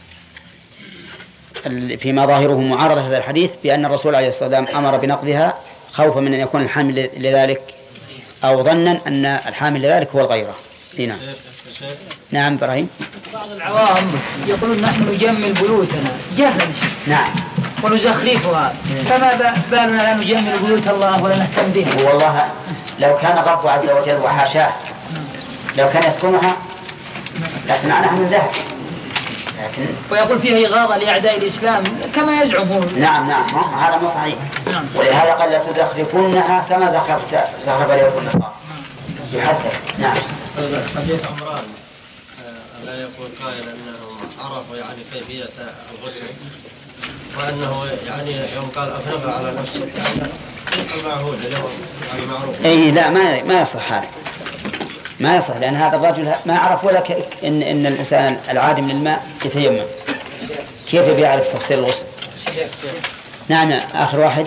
فيما ظاهره معارضة هذا الحديث، بأن الرسول عليه الصلاة والسلام أمر بنقضها خوفا من أن يكون الحامل لذلك، أو ظنا أن الحامل لذلك هو الغيرة. نعم. نعم إبراهيم. بعض العوام يقولون نحن نجمل بيوتنا جهلا، نعم، ونزخرفها، فما بالنا لا نجمل بيوت الله ولا نهتم بها؟ والله لو كان الرب عز وجل وحاشاه لو كان يسكنها لصنعناها من ذهب، لكن ويقول فيها إغاظة لأعداء الإسلام كما يزعم هو. نعم، هذا مو صحيح. ولهذا قال لا تزخرفونها كما زخرف اليهود النصارى، يحدث. نعم. حديث عمران لا يقول قائل أنهم عرفوا يعني كيفية الغسل، وأنه يعني يوم قال أفرغ على نفسه المعهود اليوم يعني معروف. أي لا، ما يصح هذا، ما يصح، لأن هذا الرجل ما عرف ولا إن الإنسان العادم للماء يتيمم، كيف بيعرف تفسير الغسل؟ نعم، آخر واحد.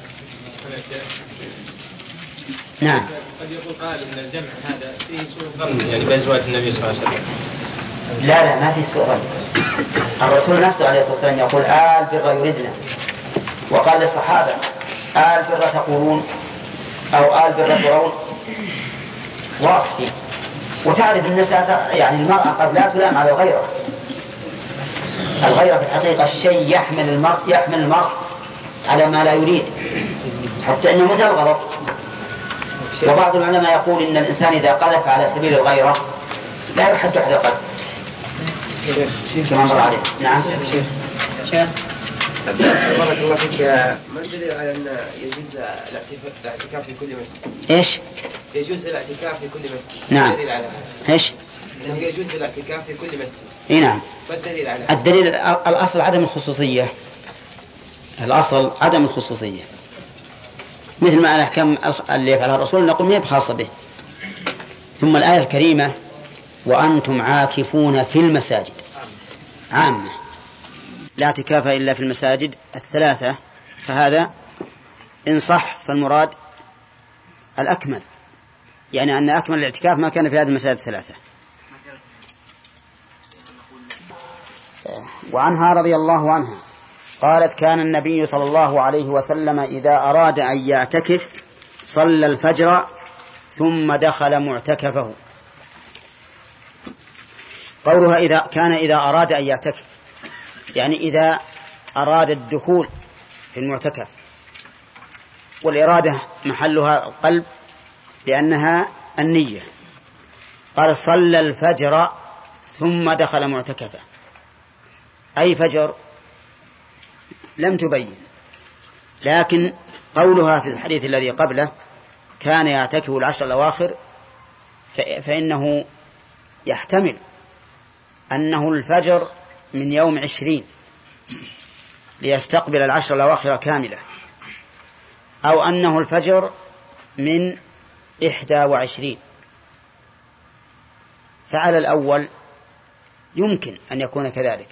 نعم. قد يقول قال إن الجمع هذا فيه سوء ظن يعني بأزواج النبي صلى الله عليه وسلم. لا، ما في سوء ظن. الرسول نفسه عليه الصلاة والسلام يقول آل بر يردنا، وقال للصحابة آل بر تقولون أو آل بر ترون، واضح. وتعرف النساء يعني المرأة قد لا تلام على الغيرة. الغيرة في الحقيقة الشيء يحمل المرء على ما لا يريد، حتى أنه مثل الغضب. وبعض العلماء يقول إن الإنسان إذا قذف على سبيل الغيرة لا يحد أحد القذف كما مر عليه. نعم. شيخ بارك الله فيك، ما الدليل على أن يجوز الاعتكاف في كل مسجد؟ إيش؟ يجوز الاعتكاف في كل مسجد. نعم. الدليل على هذا؟ إيش؟ أنه يجوز الاعتكاف في كل مسجد. إيه نعم. ما الدليل على هذا؟ الدليل الأصل عدم الخصوصية، الأصل عدم الخصوصية، مثل ما الأحكام اللي يفعلها الرسول نقول ما هي بخاصة به. ثم الآية الكريمة وأنتم عاكفون في المساجد عامة، لا اعتكاف إلا في المساجد الثلاثة، فهذا إن صح فالمراد الأكمل، يعني أن أكمل الاعتكاف ما كان في هذه المساجد الثلاثة. وعنها رضي الله عنها قالت كان النبي صلى الله عليه وسلم إذا أراد أن يعتكف صلى الفجر ثم دخل معتكفه. قولها إذا أراد أن يعتكف، يعني إذا أراد الدخول في المعتكف، والإرادة محلها القلب لأنها النية. قال صلى الفجر ثم دخل معتكفه، أي فجر لم تبين، لكن قولها في الحديث الذي قبله كان يعتكف العشر الأواخر، فإنه يحتمل أنه الفجر من يوم 20 ليستقبل العشر الأواخر كاملة، أو أنه الفجر من 21. فعلى الأول يمكن أن يكون كذلك،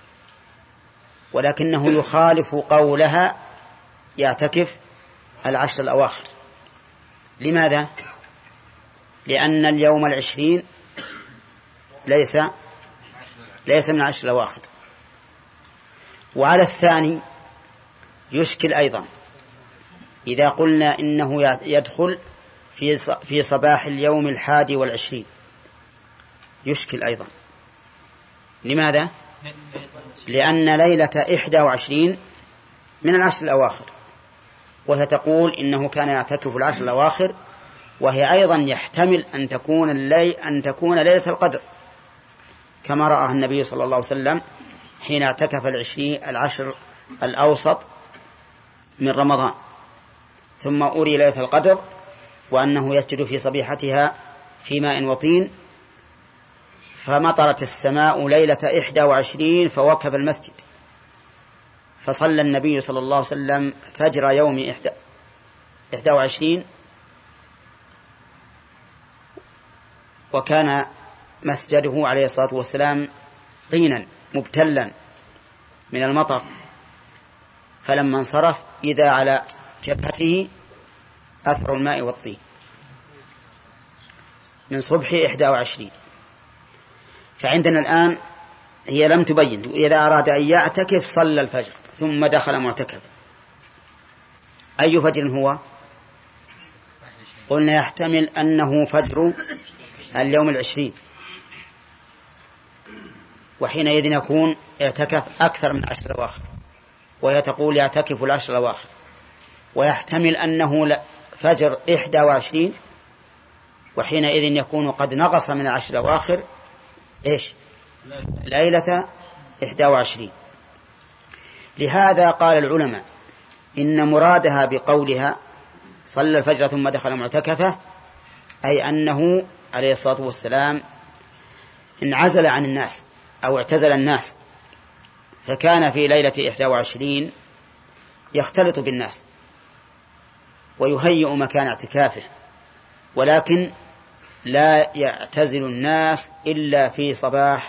ولكنه يخالف قولها يعتكف العشر الأواخر. لماذا؟ لأن اليوم 20 ليس من العشر الأواخر. وعلى الثاني يشكل أيضا إذا قلنا إنه يدخل في صباح اليوم 21، يشكل أيضا. لماذا؟ لأن ليلة 21 من العشر الأواخر، وهي تقول إنه كان يعتكف العشر الأواخر، وهي أيضا يحتمل أن تكون ليلة القدر، كما رأى النبي صلى الله عليه وسلم حين اعتكف العشر الأوسط من رمضان، ثم أري ليلة القدر وأنه يسجد في صبيحتها في ماء وطين، فمطرت السماء ليلة 21 فوقف المسجد، فصلى النبي صلى الله عليه وسلم فجر يوم 21، وكان مسجده عليه الصلاة والسلام طينا مبتلا من المطر، فلما انصرف إذا على جبهته أثر الماء والطين من صبح 21. فعندنا الآن هي لم تبين، إذا أراد أن يعتكف صلى الفجر ثم دخل معتكف. أي فجر هو؟ قلنا يحتمل أنه فجر اليوم 20، وحينئذ يكون اعتكف أكثر من 10 الأواخر، وهي تقول يعتكف العشر الأواخر. ويحتمل أنه فجر 21، وحينئذ يكون قد نقص من 10 الأواخر ليلة 21. لهذا قال العلماء إن مرادها بقولها صلى الفجر ثم دخل معتكفه أي أنه عليه الصلاة والسلام انعزل عن الناس أو اعتزل الناس، فكان في ليلة 21 يختلط بالناس ويهيئ مكان اعتكافه، ولكن لا يعتزل الناس إلا في صباح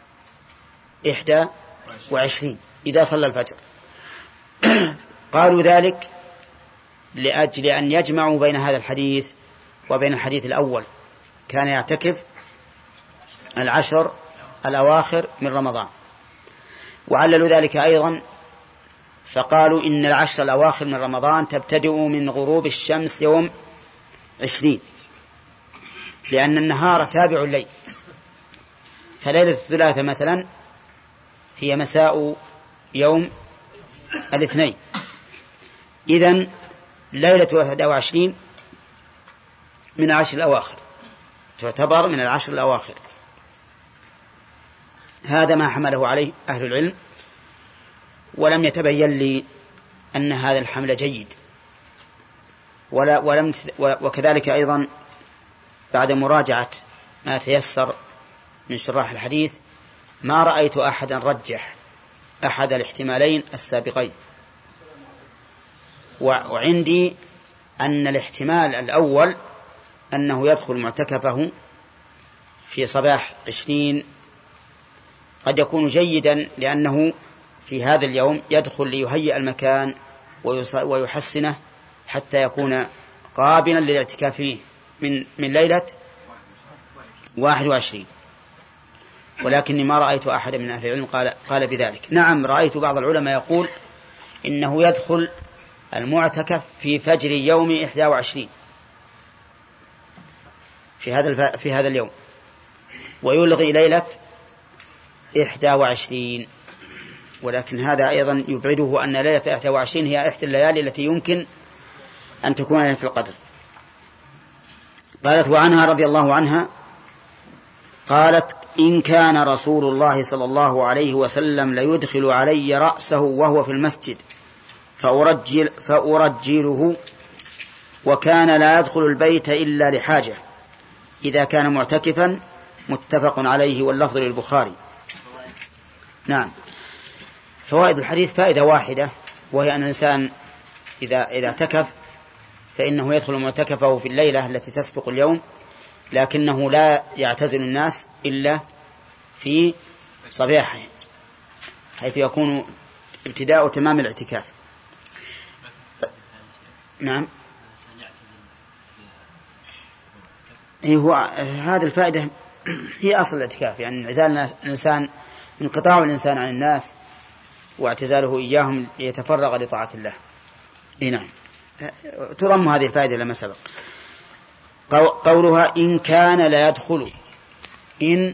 21 إذا صلى الفجر. قالوا ذلك لأجل أن يجمعوا بين هذا الحديث وبين الحديث الأول، كان يعتكف العشر الأواخر من رمضان. وعللوا ذلك أيضا فقالوا إن العشر الأواخر من رمضان تبتدئ من غروب الشمس يوم 20، لأن النهار تابع الليل، فليلة الثلاثة مثلا هي مساء يوم الاثنين، إذن ليلة 21 من العشر الأواخر تعتبر من العشر الأواخر. هذا ما حمله عليه أهل العلم، ولم يتبين لي أن هذا الحمل جيد، وكذلك أيضا بعد مراجعة ما تيسر من شراح الحديث ما رأيت أحدا رجح أحد الاحتمالين السابقين، وعندي أن الاحتمال الأول أنه يدخل معتكفه في صباح 20 قد يكون جيدا، لأنه في هذا اليوم يدخل ليهيئ المكان ويحسنه حتى يكون قابلا للاعتكاف فيه من ليلة 21. ولكني ما رأيت أحد من أهل العلم قال بذلك. نعم، رأيت بعض العلماء يقول إنه يدخل المعتكف في فجر يوم 21 في هذا اليوم، ويلغي ليلة 21. ولكن هذا أيضا يبعده أن ليلة 21 هي إحدى الليالي التي يمكن أن تكون ليلة القدر. قالت وعنها رضي الله عنها قالت إن كان رسول الله صلى الله عليه وسلم ليدخل علي رأسه وهو في المسجد فأرجله، وكان لا يدخل البيت إلا لحاجة إذا كان معتكفا. متفق عليه واللفظ للبخاري. نعم. فوائد الحديث فائدة واحدة، وهي أن الإنسان إذا اعتكف فإنه يدخل معتكفه في الليلة التي تسبق اليوم، لكنه لا يعتزل الناس إلا في صباحه، حيث يكون ابتداء تمام الاعتكاف. نعم. هو هذه الفائدة هي أصل الاعتكاف، يعني انعزال الإنسان، انقطاع الإنسان عن الناس واعتزاله إياهم ليتفرغ لطاعة الله. نعم. تضم هذه الفائدة لما سبق. قولها إن كان لا يدخل، إن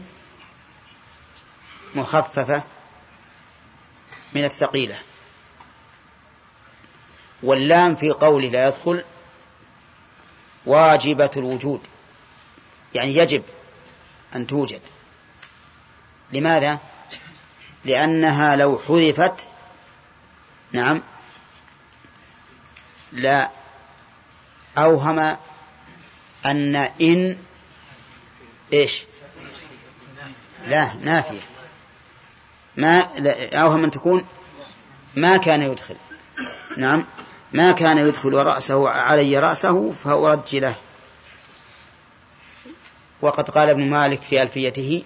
مخففة من الثقيلة، واللام في قول لا يدخل واجبة الوجود، يعني يجب أن توجد. لماذا؟ لأنها لو حذفت نعم لا أوهم أن إن إيش لا نافية، ما أوهم أن تكون ما كان يدخل. نعم ما كان يدخل رأسه علي رأسه فأرجله. وقد قال ابن مالك في ألفيته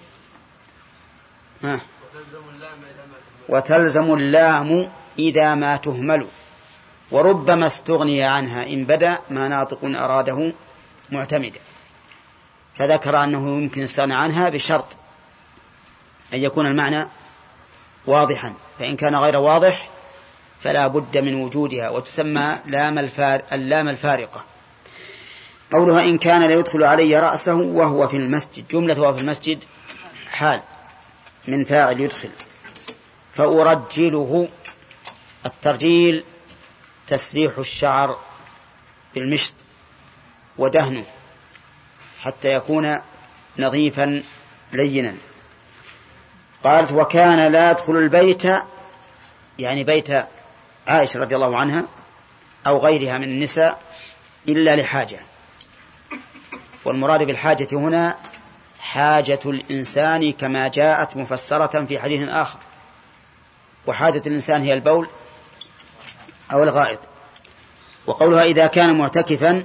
وتلزم اللام إذا ما تهمل، وربما استغني عنها إن بدا ما ناطق أراده معتمدا. فذكر أنه يمكن استغنى عنها بشرط أن يكون المعنى واضحا، فإن كان غير واضح فلا بد من وجودها، وتسمى اللام الفارقة. قولها إن كان ليدخل علي رأسه وهو في المسجد، جملة وهو في المسجد حال من فاعل يدخل. فأرجله، الترجيل تسريح الشعر بالمشط ودهنه حتى يكون نظيفا لينا. قالت وكان لا يدخل البيت، يعني بيت عائشة رضي الله عنها أو غيرها من النساء، إلا لحاجة. والمراد بالحاجة هنا حاجة الإنسان كما جاءت مفسرة في حديث آخر، وحاجة الإنسان هي البول أو الغائط. وقولها إذا كان معتكفا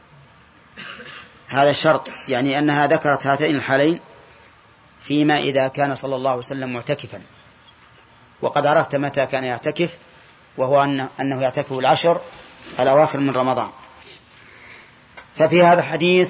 هذا الشرط، يعني أنها ذكرت هاتين الحالين فيما إذا كان صلى الله عليه وسلم معتكفا. وقد عرفت متى كان يعتكف، وهو أنه يعتكف 10 الأواخر من رمضان. ففي هذا الحديث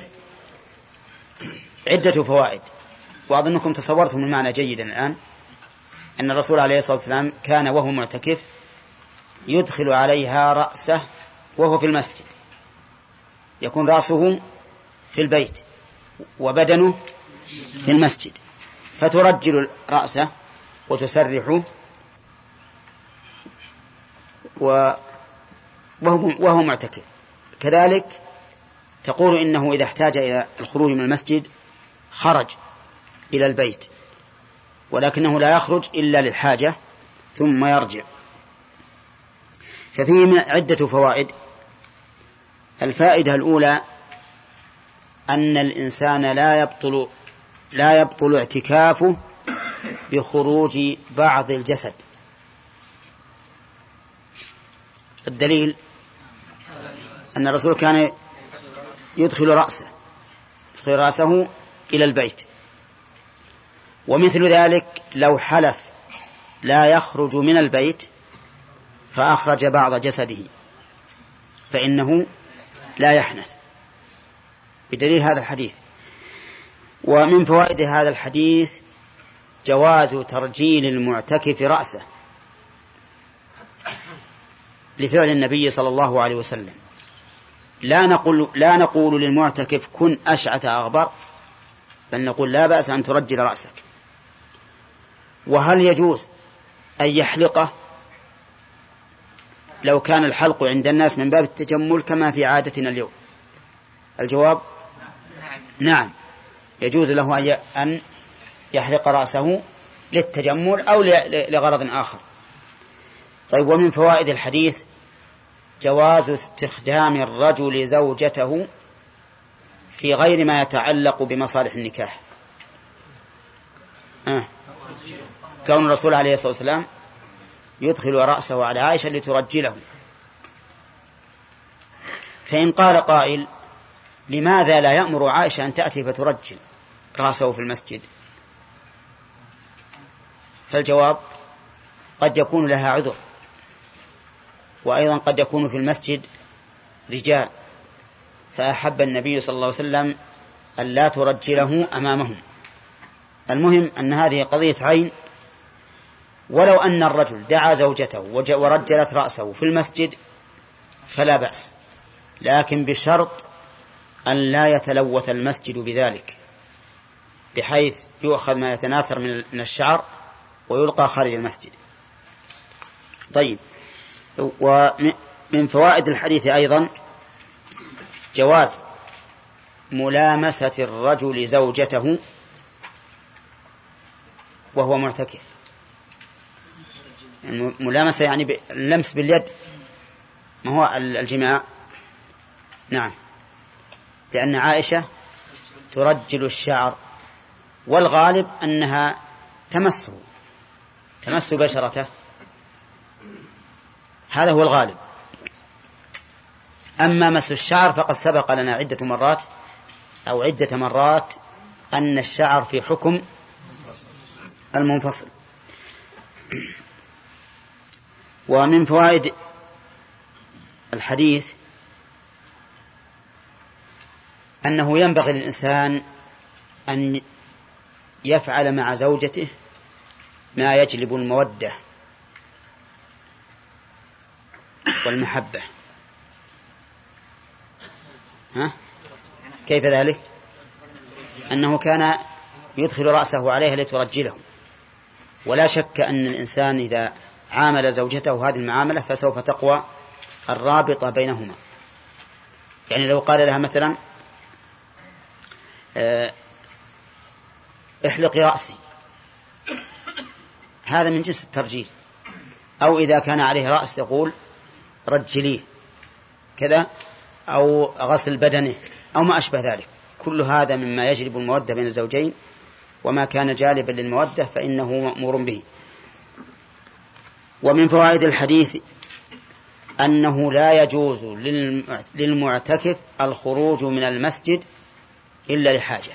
عدة فوائد، وأظنكم تصورتم المعنى جيدا الآن. أن الرسول عليه الصلاة والسلام كان وهو معتكف يدخل عليها رأسه وهو في المسجد، يكون رأسه في البيت وبدنه في المسجد، فترجل رأسه وتسرحه وهو معتكف. كذلك تقول إنه إذا احتاج إلى الخروج من المسجد خرج إلى البيت، ولكنه لا يخرج إلا للحاجة ثم يرجع. ففيه عدة فوائد. الفائدة الأولى أن الإنسان لا يبطل اعتكافه بخروج بعض الجسد. الدليل أن الرسول كان يدخل رأسه إلى البيت. ومثل ذلك لو حلف لا يخرج من البيت فأخرج بعض جسده فإنه لا يحنث، بدليل هذا الحديث. ومن فوائد هذا الحديث جواز ترجيل المعتكف رأسه لفعل النبي صلى الله عليه وسلم، لا نقول للمعتكف كن أشعث أغبر، بل نقول لا بأس أن ترجل رأسك. وهل يجوز أن يحلقه لو كان الحلق عند الناس من باب التجمل كما في عادتنا اليوم؟ الجواب نعم، يجوز له أن يحلق رأسه للتجمل أو لغرض آخر. طيب، ومن فوائد الحديث جواز استخدام الرجل زوجته في غير ما يتعلق بمصالح النكاح. كون الرسول عليه الصلاة والسلام يدخل رأسه على عائشة لترجله. فإن قال قائل لماذا لا يأمر عائشة أن تأتي فترجل رأسه في المسجد؟ فالجواب قد يكون لها عذر، وأيضا قد يكون في المسجد رجال، فأحب النبي صلى الله عليه وسلم أن لا ترجله أمامهم. المهم أن هذه قضية عين، ولو أن الرجل دعا زوجته ورجلت رأسه في المسجد فلا بأس، لكن بشرط أن لا يتلوث المسجد بذلك، بحيث يؤخذ ما يتناثر من الشعر ويلقى خارج المسجد. طيب، ومن فوائد الحديث أيضا جواز ملامسة الرجل زوجته وهو معتكف. ملامسة يعني اللمس باليد، ما هو الجماع. نعم، لأن عائشة ترجل الشعر، والغالب أنها تمس بشرته، هذا هو الغالب. أما مس الشعر فقد سبق لنا عدة مرات أن الشعر في حكم المنفصل. ومن فوائد الحديث أنه ينبغي للإنسان أن يفعل مع زوجته ما يجلب المودة والمحبة. كيف ذلك؟ أنه كان يدخل رأسه عليها لترجله، ولا شك أن الإنسان إذا عامل زوجته هذه المعاملة فسوف تقوى الرابطة بينهما. يعني لو قال لها مثلا احلقي رأسي، هذا من جنس الترجيل. أو إذا كان عليه رأس يقول رجليه كذا، أو غسل بدنه أو ما أشبه ذلك. كل هذا مما يجلب المودة بين الزوجين، وما كان جالبا للمودة فإنه مأمور به. ومن فوائد الحديث أنه لا يجوز للمعتكف الخروج من المسجد إلا لحاجة.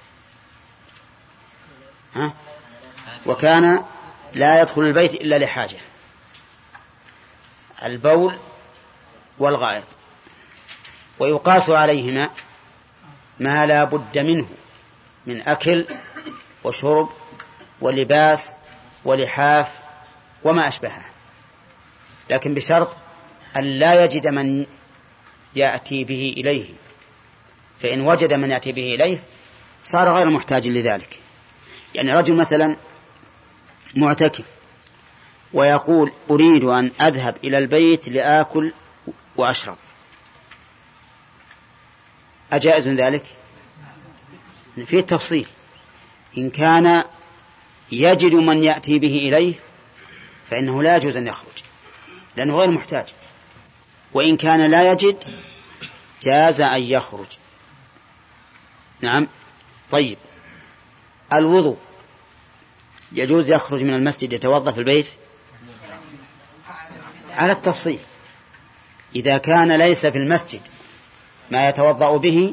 وكان لا يدخل البيت إلا لحاجة، البول والغائط، ويقاس عليهما ما لا بد منه من أكل وشرب ولباس ولحاف وما أشبهه، لكن بشرط أن لا يجد من يأتي به إليه، فإن وجد من يأتي به إليه صار غير محتاج لذلك. يعني رجل مثلا معتكف ويقول أريد أن أذهب إلى البيت لآكل وأشرب، أجائز ذلك؟ فيه تفصيل. إن كان يجد من يأتي به إليه فإنه لا يجوز أن يخرج لأنه غير محتاج، وإن كان لا يجد جاز أن يخرج. نعم. طيب، الوضوء يجوز يخرج من المسجد يتوضأ في البيت على التفصيل. إذا كان ليس في المسجد ما يتوضأ به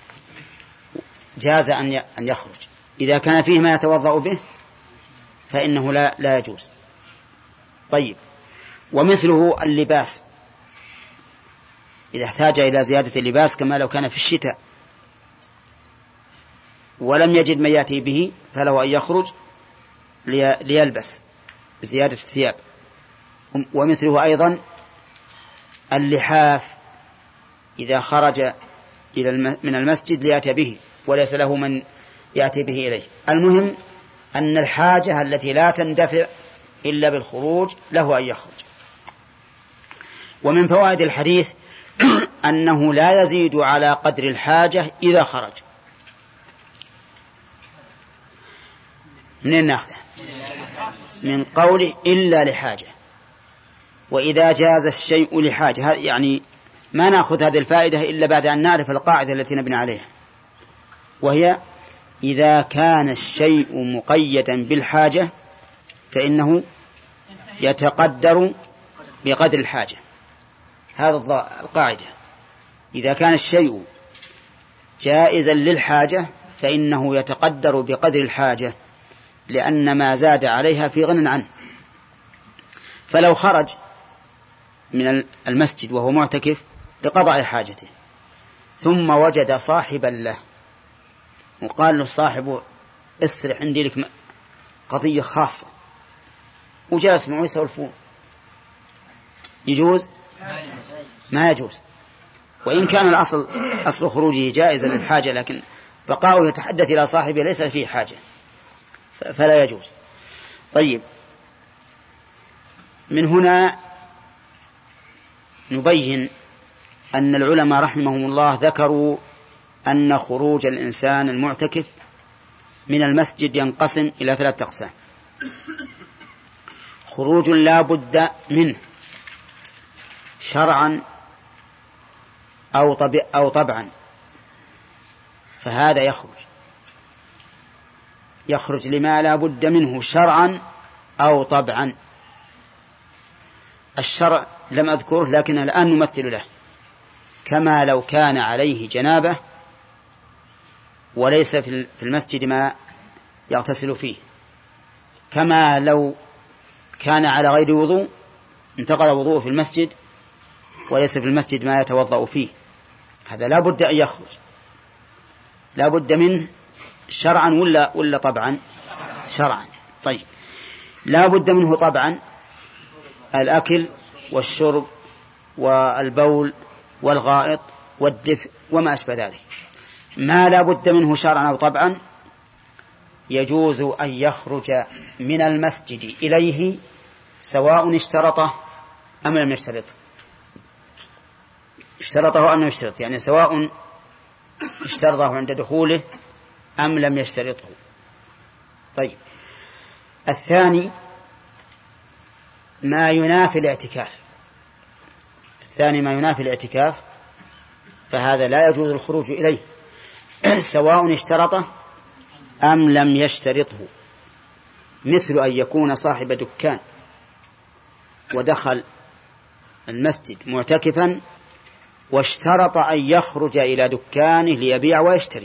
جاز أن يخرج، إذا كان فيه ما يتوضأ به فإنه لا يجوز. طيب، ومثله اللباس، إذا احتاج إلى زيادة اللباس كما لو كان في الشتاء ولم يجد من يأتي به فله أن يخرج ليلبس زيادة الثياب. ومثله أيضا اللحاف، إذا خرج من المسجد ليأتي به وليس له من يأتي به إليه. المهم أن الحاجة التي لا تندفع إلا بالخروج له أن يخرج. ومن فوائد الحديث أنه لا يزيد على قدر الحاجة إذا خرج. منين نأخذه؟ من قوله إلا لحاجة. وإذا جاز الشيء لحاجة، يعني ما نأخذ هذه الفائدة إلا بعد أن نعرف القاعدة التي نبني عليها، وهي إذا كان الشيء مقيدا بالحاجة فإنه يتقدر بقدر الحاجة. هذا القاعدة، إذا كان الشيء جائزا للحاجة فإنه يتقدر بقدر الحاجة، لأن ما زاد عليها في غنى عنه. فلو خرج من المسجد وهو معتكف لقضاء حاجته ثم وجد صاحبا له وقال له صاحبه استرح عندي لك قضية خاصة، وجلس معه يسولفون، يجوز؟ ما يجوز. وإن كان أصل خروجه جائزا للحاجة، لكن بقاؤه يتحدث إلى صاحبه ليس فيه حاجة فلا يجوز. طيب، من هنا نبين أن العلماء رحمهم الله ذكروا أن خروج الإنسان المعتكف من المسجد ينقسم إلى 3 أقسام: خروج لا بد منه شرعا أو طبعا، فهذا يخرج لما لا بد منه شرعا أو طبعا. الشرع لم أذكره لكن الآن نمثل له، كما لو كان عليه جنابة وليس في المسجد ما يغتسل فيه، كما لو كان على غير وضوء انتقل وضوءه في المسجد وليس في المسجد ما يتوضأ فيه، هذا لا بد أن يخرج، لا بد منه شرعا ولا طبعا؟ شرعا. طيب، لا بد منه طبعا الأكل والشرب والبول والغائط والدفء وما أشبه ذلك. ما لا بد منه شرعا أو طبعا يجوز أن يخرج من المسجد إليه سواء اشترطه أم لم يشترطه. اشترطه أم لم يشترط، يعني سواء اشترطه عند دخوله أم لم يشترطه. طيب، الثاني ما ينافي الاعتكاف، فهذا لا يجوز الخروج إليه سواء اشترطه أم لم يشترطه، مثل أن يكون صاحب دكان ودخل المسجد معتكفا واشترط أن يخرج إلى دكانه ليبيع ويشتري،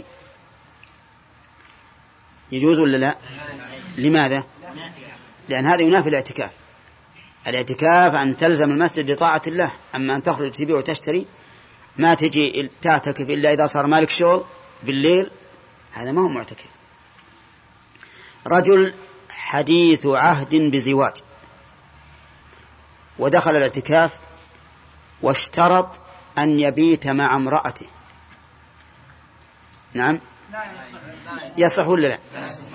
يجوز ولا لا؟ لماذا؟ لأن هذا ينافي الاعتكاف. الاعتكاف أن تلزم المسجد لطاعة الله، أما أن تخرج تبيع وتشتري ما تجي تعتكف إلا إذا صار مالك شغل بالليل، هذا ما هو معتكف. رجل حديث عهد بزواج ودخل الاعتكاف واشترط أن يبيت مع امرأته، نعم، يصح ولا لا؟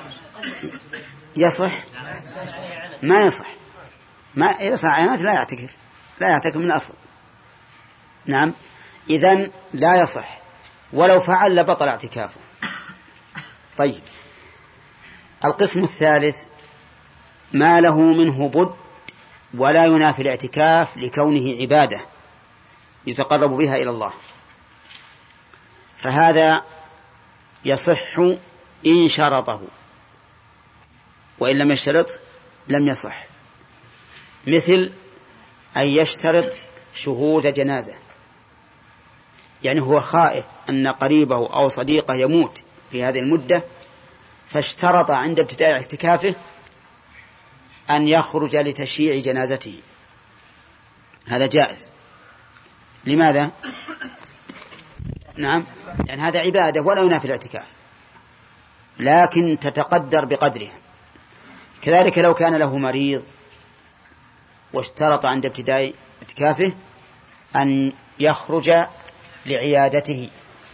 يصح؟ ما يصح. ما يصح عينات لا يعتكف من الأصل. نعم، إذن لا يصح، ولو فعل لبطل اعتكافه. طيب، القسم الثالث ما له منه بد ولا ينافي الاعتكاف لكونه عبادة يتقرب بها إلى الله، فهذا يصح إن شرطه، وإن لم يشترط لم يصح. مثل أن يشترط شهود جنازة، يعني هو خائف أن قريبه أو صديقه يموت في هذه المدة، فاشترط عند ابتداء اعتكافه أن يخرج لتشييع جنازته، هذا جائز. لماذا؟ نعم، لأن هذا عبادة ولا ينافي الاعتكاف، لكن تتقدر بقدرها. كذلك لو كان له مريض واشترط عند ابتداء اعتكافه أن يخرج لعيادته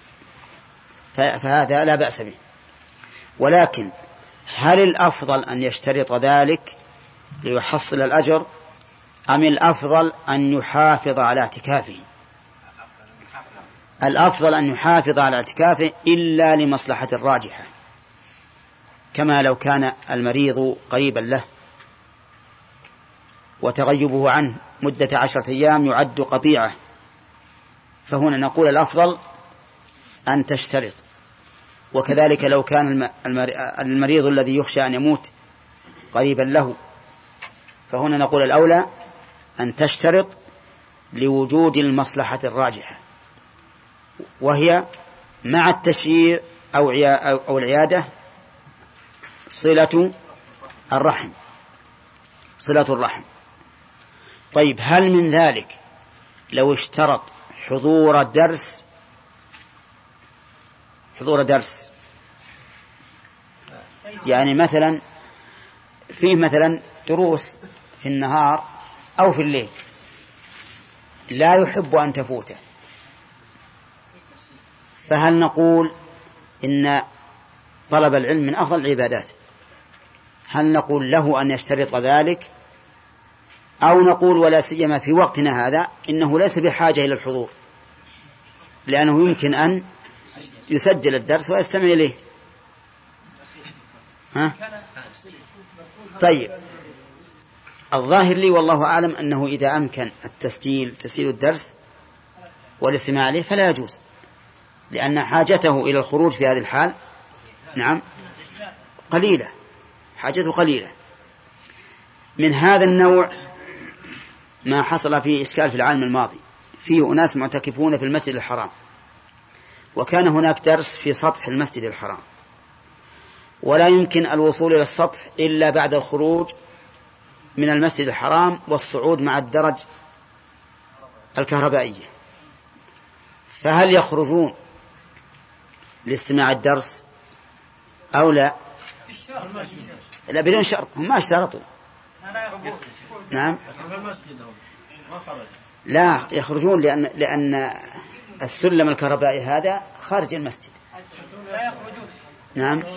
فهذا لا بأس به. ولكن هل الأفضل أن يشترط ذلك ليحصل الأجر أم الأفضل أن يحافظ على اعتكافه؟ الأفضل أن يحافظ على اعتكافه إلا لمصلحة راجحة، كما لو كان المريض قريبا له وتغيبه عنه مدة 10 أيام يعد قطيعة، فهنا نقول الأفضل أن تشترط. وكذلك لو كان المريض الذي يخشى أن يموت قريبا له، فهنا نقول الأولى أن تشترط لوجود المصلحة الراجحة، وهي مع التشييع أو العيادة صلة الرحم. طيب، هل من ذلك لو اشترط حضور درس يعني مثلا فيه دروس في النهار أو في الليل لا يحب أن تفوته، فهل نقول إن طلب العلم من أفضل العبادات؟ هل نقول له أن يشترط ذلك، أو نقول ولا سيما في وقتنا هذا إنه ليس بحاجة إلى الحضور لأنه يمكن أن يسجل الدرس ويستمع إليه؟ طيب، الظاهر لي والله أعلم أنه إذا أمكن تسجيل الدرس والاستماع إليه فلا يجوز، لأن حاجته إلى الخروج في هذه الحال قليلة، حاجته قليلة. من هذا النوع ما حصل فيه إشكال في العام الماضي، فيه أناس معتكفون في المسجد الحرام، وكان هناك درس في سطح المسجد الحرام، ولا يمكن الوصول إلى السطح إلا بعد الخروج من المسجد الحرام والصعود مع الدرج الكهربائية. فهل يخرجون لاستماع الدرس أو لا؟ لا، بدون شرط، هم ما اشترطوا. نعم، لا يخرجون لأن السلم الكهربائي هذا خارج المسجد. نعم.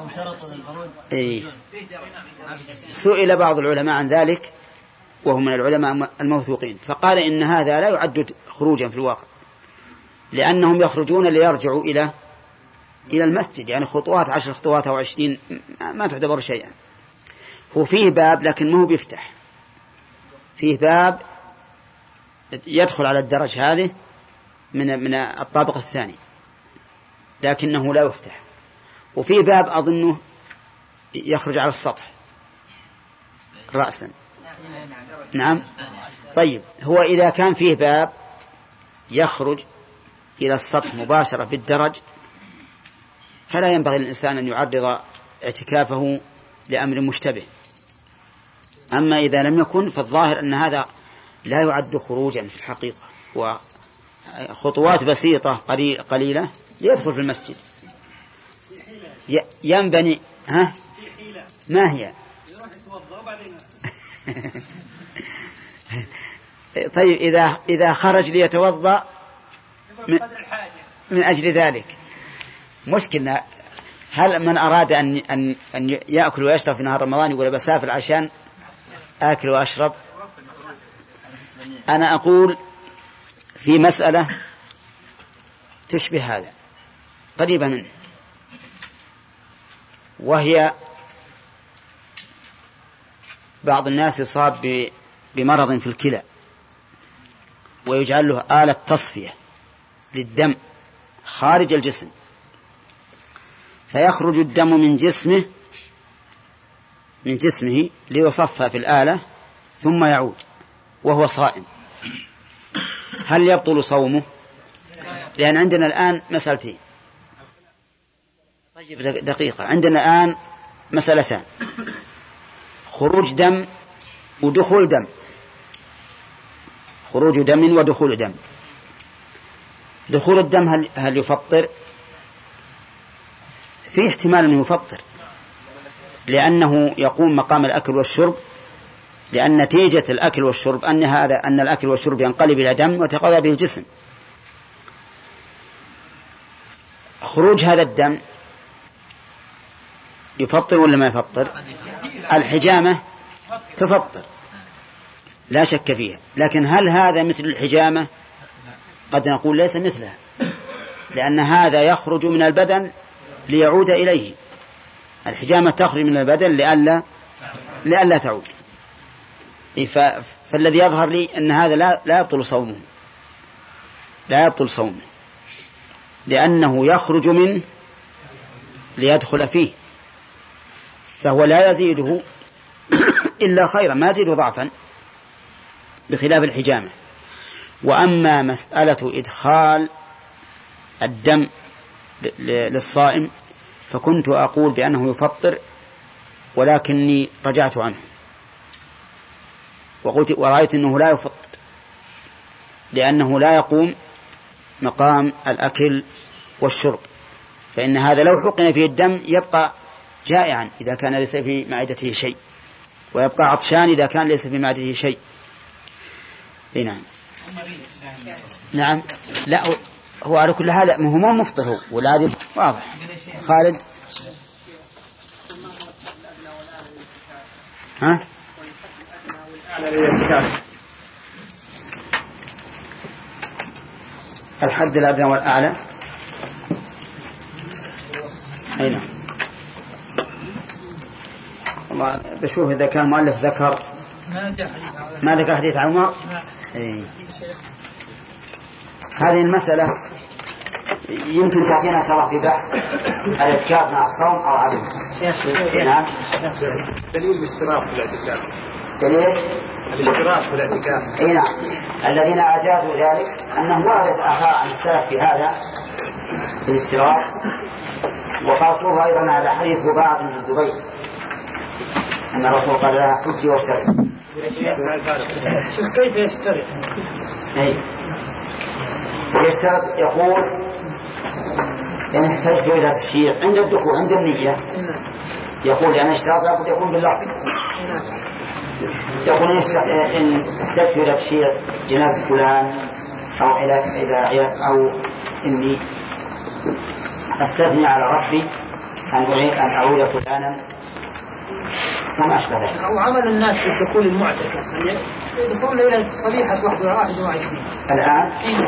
سئل بعض العلماء عن ذلك وهو من العلماء الموثوقين، فقال إن هذا لا يعد خروجا في الواقع، لأنهم يخرجون ليرجعوا إلى المسجد، يعني خطوات 10 خطوات أو 20 ما تعتبر شيئا. هو فيه باب لكن ما هو بيفتح، فيه باب يدخل على الدرج هذه من الطابق الثاني لكنه لا يفتح، وفيه باب أظنه يخرج على السطح رأسا. نعم. طيب، هو إذا كان فيه باب يخرج إلى السطح مباشرة بالدرج فلا ينبغي للإنسان أن يعرض اعتكافه لأمر مشتبه. أما إذا لم يكن فالظاهر أن هذا لا يعد خروجا في الحقيقة، وخطوات بسيطة قليلة ليدخل في المسجد. ينبني ما هي؟ طيب، إذا خرج ليتوضأ من أجل ذلك مشكلة. هل من أراد أن يأكل ويشرب في نهار رمضان يقول بسافر عشان آكل وأشرب؟ أنا أقول في مسألة تشبه هذا قريبا منه، وهي بعض الناس يصاب بمرض في الكلى ويجعل له آلة تصفية للدم خارج الجسم، فيخرج الدم من جسمه ليصفى في الآلة ثم يعود وهو صائم. هل يبطل صومه؟ لأن عندنا الآن مسألتين. طيب، دقيقة، عندنا الآن مسألتان: خروج دم ودخول دم. خروج دم ودخول دم. دخول الدم هل يفطر؟ في احتمال أنه يفطر، لأنه يقوم مقام الأكل والشرب، لأن نتيجة الأكل والشرب أن الأكل والشرب ينقلب إلى دم وتقضى به الجسم. خروج هذا الدم يفطر ولا ما يفطر؟ الحجامة تفطر لا شك فيها، لكن هل هذا مثل الحجامة؟ قد نقول ليس مثلها، لأن هذا يخرج من البدن ليعود إليه، الحجامة تخرج من البدن لئلا تعود. فالذي يظهر لي أن هذا لا يبطل صومه، لا يبطل صومه، لأنه يخرج منه ليدخل فيه، فهو لا يزيده إلا خيرا، ما يزيده ضعفا، بخلاف الحجامة. وأما مسألة إدخال الدم للصائم فكنت أقول بأنه يفطر، ولكني رجعت عنه ورأيت أنه لا يفطر، لأنه لا يقوم مقام الأكل والشرب، فإن هذا لو حقن فيه الدم يبقى جائعا إذا كان ليس في معدته شيء، ويبقى عطشان إذا كان ليس في معدته شيء. نعم نعم. لا هو على كل حال هو ما مفطر، هو ولا واضح. خالد ها الحد الأدنى والأعلى أين؟ والله بشوف إذا كان المؤلف ذكر ما ذكر حديث عمر. هذه المسألة يمكن تأتينا شرح في بحث الاعتكاف مع الصوم أو عدم. نعم. دليل الاستراف في الاعتكاف. دليل الاستراف في الاعتكاف. اي نعم. الذين أجازوا ذلك أنهم وردت آثار عن السلف في هذا في الاستراف، وقاصوه أيضا على حديث رباعة بن الزبير أن الرسول قال لها حجي واشترك. شوف كيف يشترك. يشترك يقول إن احتجت إلى تشير عند الدخول عند النية، يقول لأن الاشتراط لابد يكون باللفظ، يقول إن احتجت إلى تشير جنازة فلان أو إني أستثني على ربي أن أعود فلانا وما أشبه ذلك. أو عمل الناس في دخول المعتكف يدخلون إلى صبيحة 21 الآن.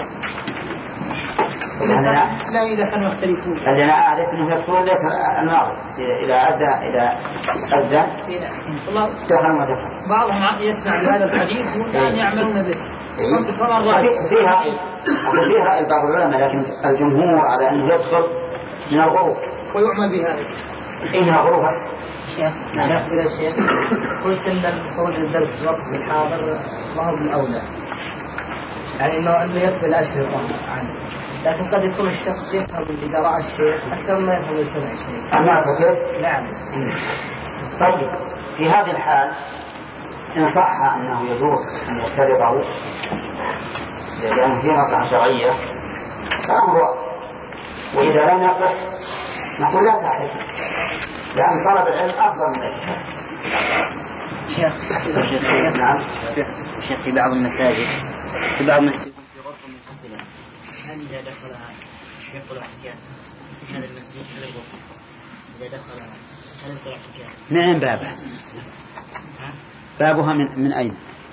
لا إذا كانوا يختلفون. الذي أنا أعرف أنه يدخلون ليس الماضي إذا أدى دخل ودخل. بعضهم يسمع بهذا الحديث وكان يعملون به. فيها رأي بعض العلماء، لكن الجمهور على أنه يدخل من الغروب ويعمل بهذا. إنها غروب أحسن. نعم. قلت أن الخروج للدرس وقت الحاضر ما هو بالأولى، يعني إنه يكفي الأشرطة عنه، لكن قد يكون الشخص يفهم إذا رأى الشيء أكثر ما يفهم يسمع شيء. المعتكف. نعم. طيب في هذه الحال إن صح أنه يجوز أن يشترطه لأنه في مصلحة شرعية فأمر، وإذا لم يصح نقول لا تعرف، لأن طلب العلم أفضل من ذلك. نعم. شيخ في بعض المساجد في غرفة منفصلة، هل إذا دخلها يبطل اعتكافه في هذا المسجد في الغرفة؟ إذا دخلها هل يبطل اعتكافه؟ نعم. بابها من أين؟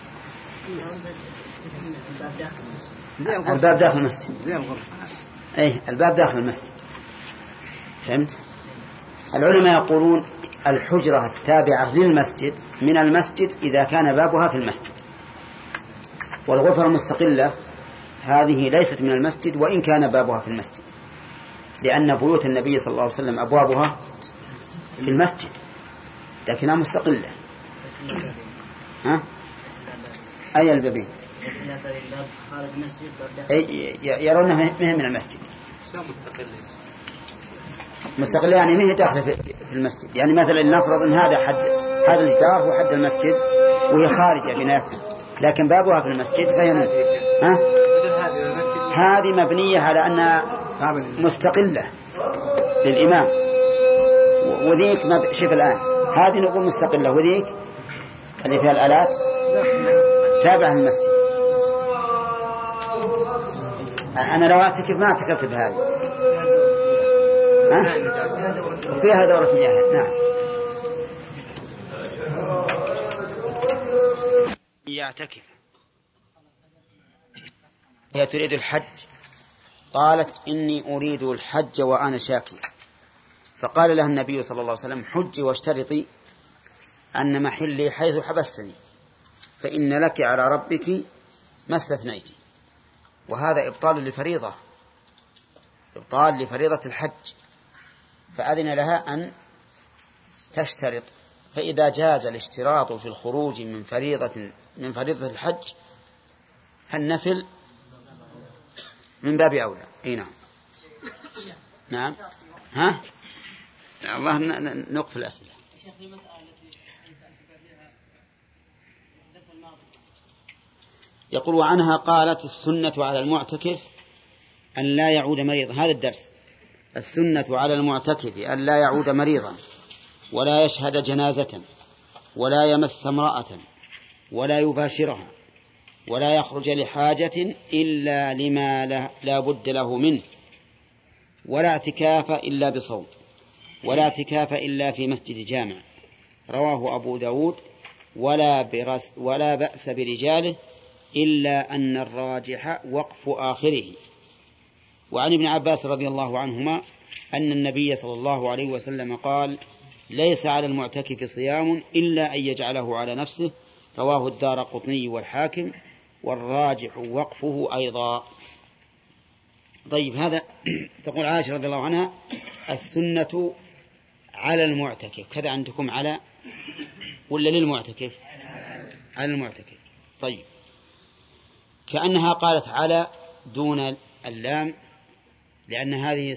الباب داخل المسجد. زي الغرفة. أي الباب داخل المسجد. فهمت؟ العلماء يقولون الحجرة التابعة للمسجد من المسجد إذا كان بابها في المسجد، والغرفة المستقلة هذه ليست من المسجد وإن كان بابها في المسجد، لأن بيوت النبي صلى الله عليه وسلم أبوابها في المسجد لكنها مستقلة. ها؟ أي البابين؟ يرونها من المسجد. مستقلة يعني ما هي داخلة في المسجد، يعني مثلا نفرض أن هذا الجدار هو حد المسجد وهي خارجة بناتها، لكن بابها في المسجد فهي من هذه مبنية على أنها مستقلة للإمام، وذيك شوف الآن هذه نقول مستقلة، وذيك اللي فيها الآلات تابعة للمسجد. أنا لو أعتكف ما اعتكفت بهذه، فيها دورة مياه. نعم. يعتكف هي تريد الحج، قالت إني أريد الحج وأنا شاكي، فقال لها النبي صلى الله عليه وسلم حجي واشترطي أن محلي حيث حبستني، فإن لك على ربك ما استثنيت. وهذا إبطال لفريضة، إبطال لفريضة الحج، فأذن لها أن تشترط. فإذا جاز الاشتراط في الخروج من فريضة الحج فالنفل من باب أولى. نعم. نعم. ها الله نقف الأسئلة. يقول عنها قالت السنة على المعتكف أن لا يعود مريضا. هذا الدرس. السنة على المعتكف أن لا يعود مريضا ولا يشهد جنازة ولا يمس امرأة ولا يباشرها ولا يخرج لحاجة إلا لما لا بد له منه، ولا اعتكاف إلا بصوم، ولا اعتكاف إلا في مسجد جامع. رواه أبو داود. ولا بأس برجاله إلا أن الراجح وقف آخره. وعن ابن عباس رضي الله عنهما أن النبي صلى الله عليه وسلم قال ليس على المعتكف صيام إلا أن يجعله على نفسه. رواه الدارقطني والحاكم، والراجح وقفه أيضا. طيب، هذا تقول عائشة رضي الله عنها السنة على المعتكف، كذا عندكم على ولا للمعتكف؟ على المعتكف. طيب، كأنها قالت على دون اللام، لأن هذه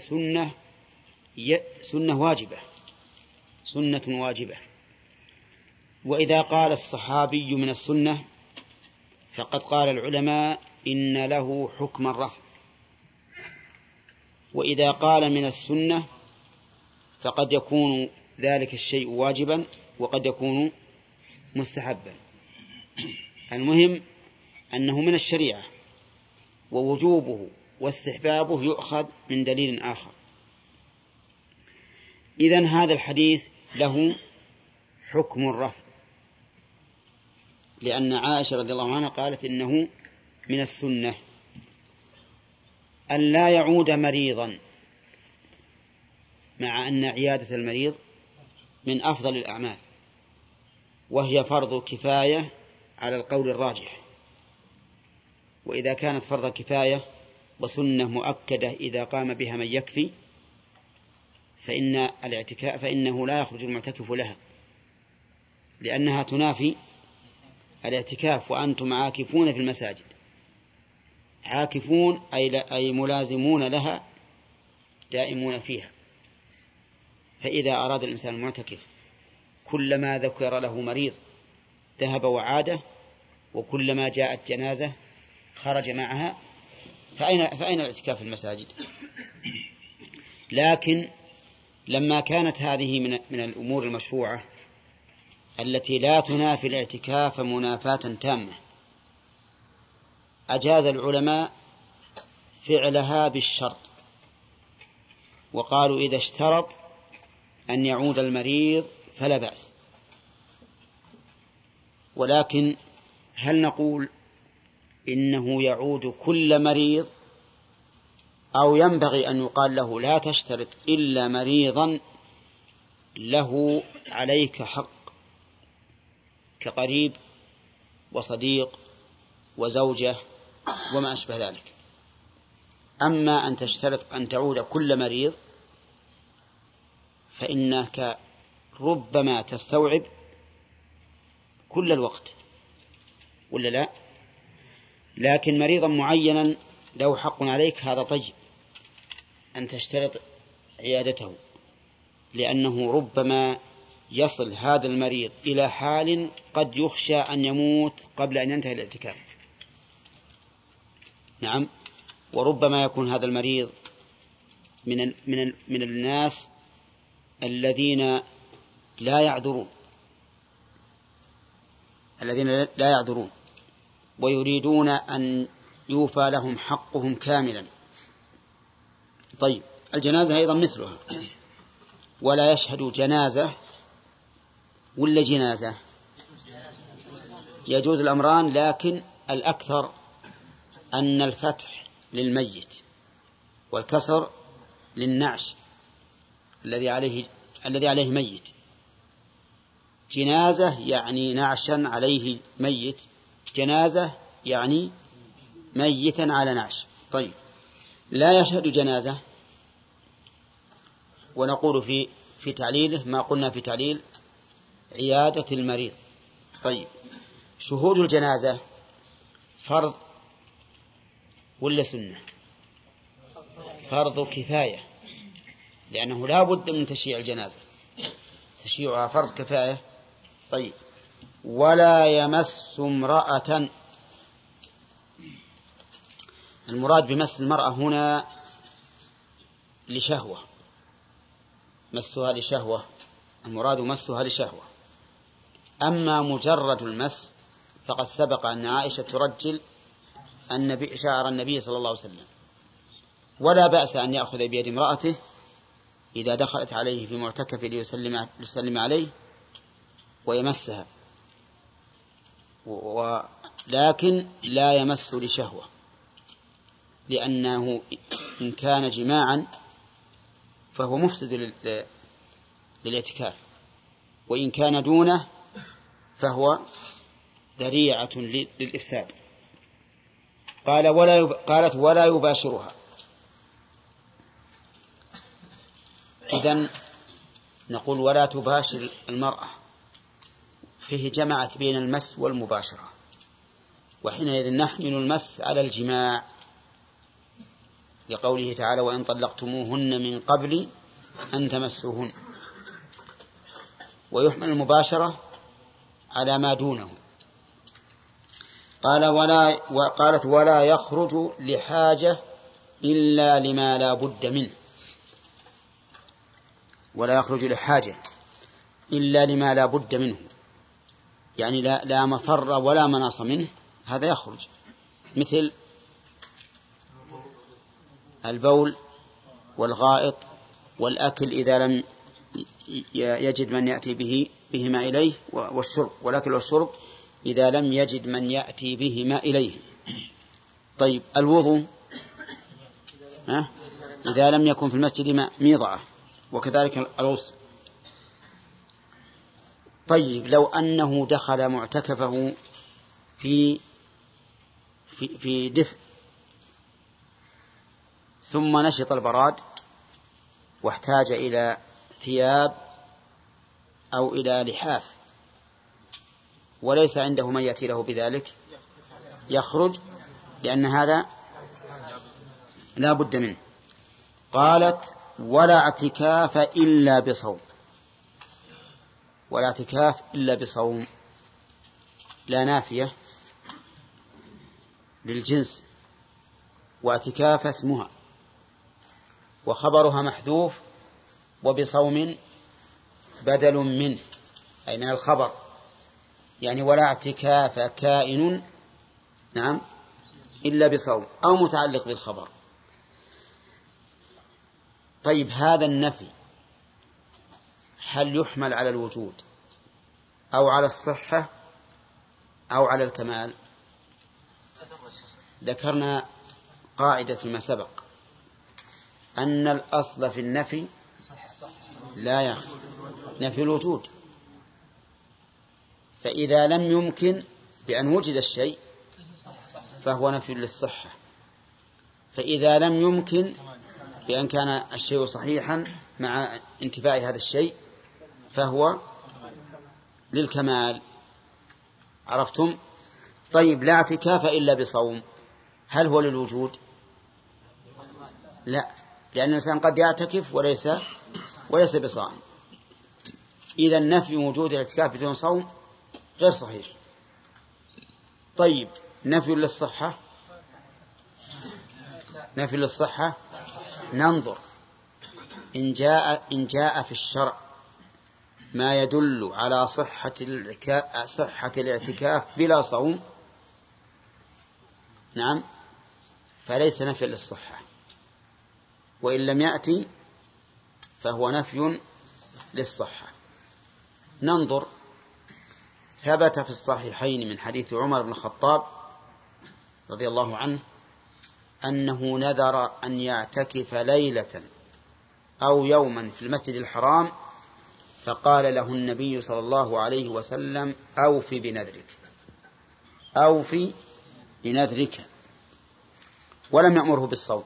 سنة واجبة، سنة واجبة. وإذا قال الصحابي من السنة فقد قال العلماء إن له حكم الرفع، وإذا قال من السنة فقد يكون ذلك الشيء واجبا وقد يكون مستحبا. المهم أنه من الشريعة، ووجوبه واستحبابه يؤخذ من دليل آخر. إذن هذا الحديث له حكم الرفع، لأن عائشة رضي الله عنها قالت إنه من السنة أن لا يعود مريضا، مع أن عيادة المريض من أفضل الأعمال، وهي فرض كفاية على القول الراجح. وإذا كانت فرض كفاية وسنة مؤكدة إذا قام بها من يكفي فإنه لا يخرج المعتكف لها، لأنها تنافي الاعتكاف. وأنتم عاكفون في المساجد، عاكفون أي ملازمون لها دائمون فيها. فإذا أراد الإنسان المعتكف كلما ذكر له مريض ذهب وعاده، وكلما جاءت جنازة خرج معها، فأين الاعتكاف في المساجد؟ لكن لما كانت هذه من الأمور المشروعة التي لا تنافي الاعتكاف منافاة تامة، أجاز العلماء فعلها بالشرط، وقالوا إذا اشترط أن يعود المريض فلا بأس. ولكن هل نقول إنه يعود كل مريض، أو ينبغي أن يقال له لا تشترط إلا مريضا له عليك حق كقريب وصديق وزوجة وما أشبه ذلك؟ أما أن تشترط أن تعود كل مريض فإنك ربما تستوعب كل الوقت، ولا لا؟ لكن مريضا معينا له حق عليك، هذا طيب أن تشترط عيادته، لأنه ربما يصل هذا المريض إلى حال قد يخشى أن يموت قبل أن ينتهي الاعتكاف. نعم. وربما يكون هذا المريض من الناس الذين لا يعذرون ويريدون أن يوفى لهم حقهم كاملا. طيب، الجنازة أيضا مثلها. ولا يشهد جنازة ولا جنازة، يجوز الأمران، لكن الأكثر أن الفتح للميت والكسر للنعش الذي عليه ميت. جنازة يعني نعشا عليه ميت، جنازة يعني ميتا على نعش. طيب، لا يشهد جنازة، ونقول في تعليله ما قلنا في تعليل عيادة المريض. طيب، شهود الجنازة فرض ولا سنة؟ فرض كفاية، لأنه لا بد من تشييع الجنازة، تشييعها فرض كفاية. طيب، ولا يمس امرأة. المراد بمس المرأة هنا لشهوة، مسها لشهوة، المراد مسها لشهوة. أما مجرد المس فقد سبق أن عائشة ترجل شعر النبي صلى الله عليه وسلم، ولا بأس أن يأخذ بيد امرأته إذا دخلت عليه في معتكف ليسلم عليه ويمسها، لكن لا يمس لشهوة، لأنه إن كان جماعا فهو مفسد للاعتكاف، وإن كان دونه فهو ذريعة للإفساد. قالت ولا يباشرها. إذن نقول ولا تباشر المرأة، فيه جمعت بين المس والمباشرة، وحينئذ نحمل المس على الجماع لقوله تعالى وإن طلقتموهن من قبل أن تمسوهن، ويحمل المباشرة على ما دونه. قالت ولا يخرج لحاجة إلا لما لا بد منه. ولا يخرج لحاجة إلا لما لا بد منه، يعني لا مفر ولا مناص منه، هذا يخرج، مثل البول والغائط والأكل إذا لم يجد من يأتي بهما إليه، والشرب، والأكل والشرب إذا لم يجد من يأتي بهما إليه. طيب، الوضوء إذا لم يكن في المسجد ميضعة، وكذلك الغسل. طيب، لو أنه دخل معتكفه في دفء ثم نشط البراد واحتاج إلى ثياب أو إلى لحاف وليس عنده من يأتي له بذلك، يخرج، لأن هذا لا بد منه. قالت ولا اعتكاف إلا بصوم. ولا اعتكاف إلا بصوم، لا نافية للجنس، واعتكاف اسمها وخبرها محذوف، وبصوم بدل منه أي من الخبر، يعني ولا اعتكاف كائن نعم إلا بصوم، أو متعلق بالخبر. طيب، هذا النفي هل يحمل على الوجود أو على الصحة أو على الكمال؟ ذكرنا قاعدة فيما سبق أن الأصل في النفي لا يخلو نفي الوجود، فإذا لم يمكن بأن وجد الشيء فهو نفي للصحة، فإذا لم يمكن بأن كان الشيء صحيحا مع انتفاء هذا الشيء فهو للكمال. عرفتم؟ طيب، لا اعتكاف إلا بصوم، هل هو للوجود؟ لا، لأن الإنسان قد يعتكف وليس بصائم. إذا نفي وجود الاعتكاف بدون صوم غير صحيح. طيب، نفي للصحة، نفي للصحة ننظر إن جاء في الشرع ما يدل على صحة الاعتكاف بلا صوم، نعم، فليس نفي للصحة. وإن لم يأتي فهو نفي للصحة. ننظر، ثبت في الصحيحين من حديث عمر بن الخطاب رضي الله عنه أنه نذر أن يعتكف ليلة أو يوما في المسجد الحرام، فقال له النبي صلى الله عليه وسلم: أوفي بنذرك، أوفي بنذرك، ولم يأمره بالصوم.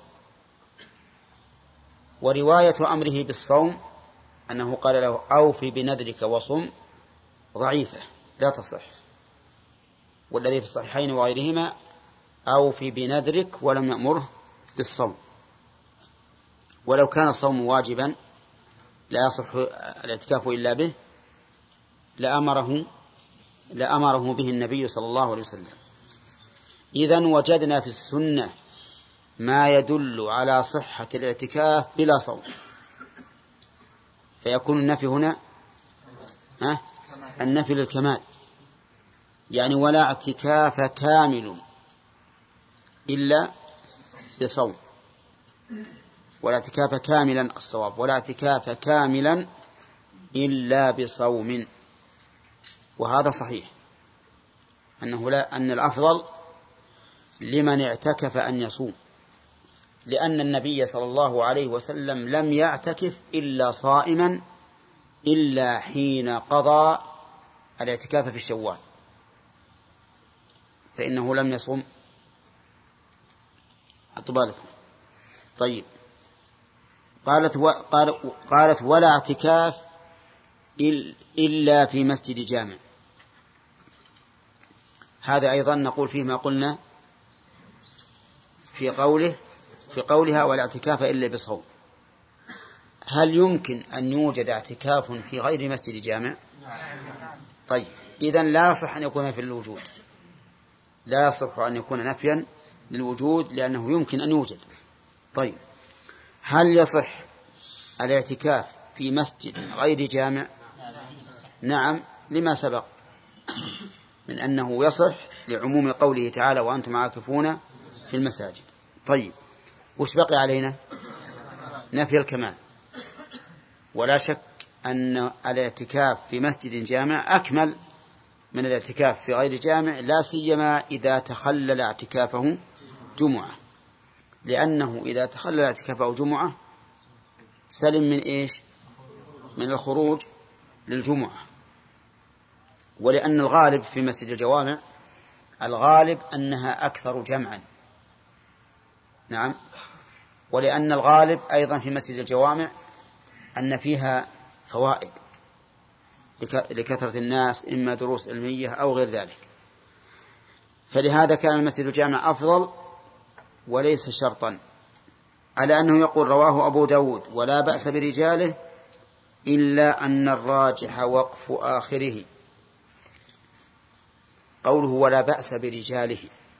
ورواية أمره بالصوم أنه قال له: أوفي بنذرك وصم، ضعيفة لا تصح. والذي في الصحيحين وغيرهما: أوفي بنذرك، ولم يأمره بالصوم. ولو كان الصوم واجبا لا يصح الاعتكاف إلا به لأمره به النبي صلى الله عليه وسلم. إذن وجدنا في السنة ما يدل على صحة الاعتكاف بلا صوم، فيكون النفي هنا النفي للكمال، يعني ولا اعتكاف كامل إلا بصوم، ولا اعتكاف كاملا الصواب، ولا اعتكاف كاملا إلا بصوم. وهذا صحيح أن الأفضل لمن اعتكف أن يصوم، لأن النبي صلى الله عليه وسلم لم يعتكف إلا صائما إلا حين قضى الاعتكاف في الشوال، فإنه لم يصوم. حطوا بالكم. طيب، قالت ولا اعتكاف إلا في مسجد جامع. هذا أيضا نقول فيه ما قلنا في قولها ولا اعتكاف إلا بصوم. هل يمكن أن يوجد اعتكاف في غير مسجد جامع؟ طيب، إذن لا يصح أن يكون في الوجود، لا يصح أن يكون نفيا للوجود، لأنه يمكن أن يوجد. طيب، هل يصح الاعتكاف في مسجد غير جامع؟ نعم، لما سبق من أنه يصح لعموم قوله تعالى: وأنتم عاكفون في المساجد. طيب، وش بقي علينا؟ نفي الكمال. ولا شك أن الاعتكاف في مسجد جامع أكمل من الاعتكاف في غير جامع، لا سيما إذا تخلل اعتكافه جمعة، لأنه إذا تخلل اعتكافه جمعة سلم من إيش؟ من الخروج للجمعة. ولأن الغالب في مسجد الجوامع الغالب أنها أكثر جمعا. نعم. ولأن الغالب أيضا في مسجد الجوامع أن فيها فوائد لكثرة الناس، إما دروس علمية أو غير ذلك، فلهذا كان المسجد الجامع أفضل، وليس شرطا. على أنه يقول رواه أبو داود ولا بأس برجاله، إلا أن الراجح وقف آخره. قوله ولا بأس برجاله،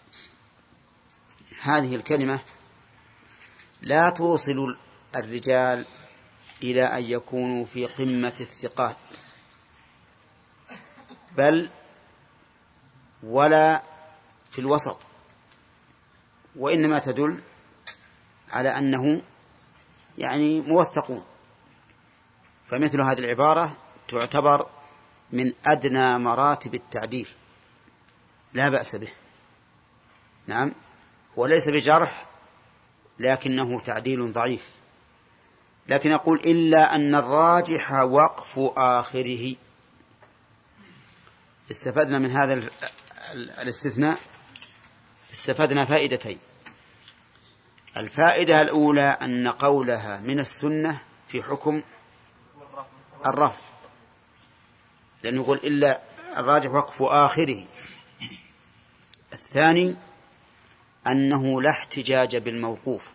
هذه الكلمة لا توصل الرجال إلى أن يكونوا في قمة الثقات، بل ولا في الوسط، وإنما تدل على أنه يعني موثقون. فمثل هذه العبارة تعتبر من أدنى مراتب التعديل، لا بأس به. نعم، وليس بجرح، لكنه تعديل ضعيف. لكن يقول إلا أن الراجح وقف آخره. استفدنا من هذا الاستثناء، استفدنا فائدتين. الفائدة الأولى أن قولها من السنة في حكم الرفع، لأنه يقول إلا الراجح وقف آخره. الثاني أنه لا احتجاج بالموقوف،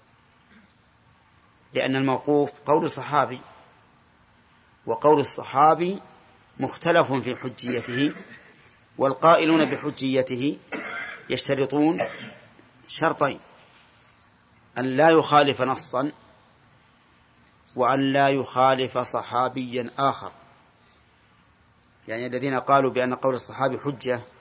لأن الموقوف قول الصحابي، وقول الصحابي مختلف في حجيته، والقائلون بحجيته يشترطون شرطين: أن لا يخالف نصا، وأن لا يخالف صحابيا آخر. يعني الذين قالوا بأن قول الصحابي حجة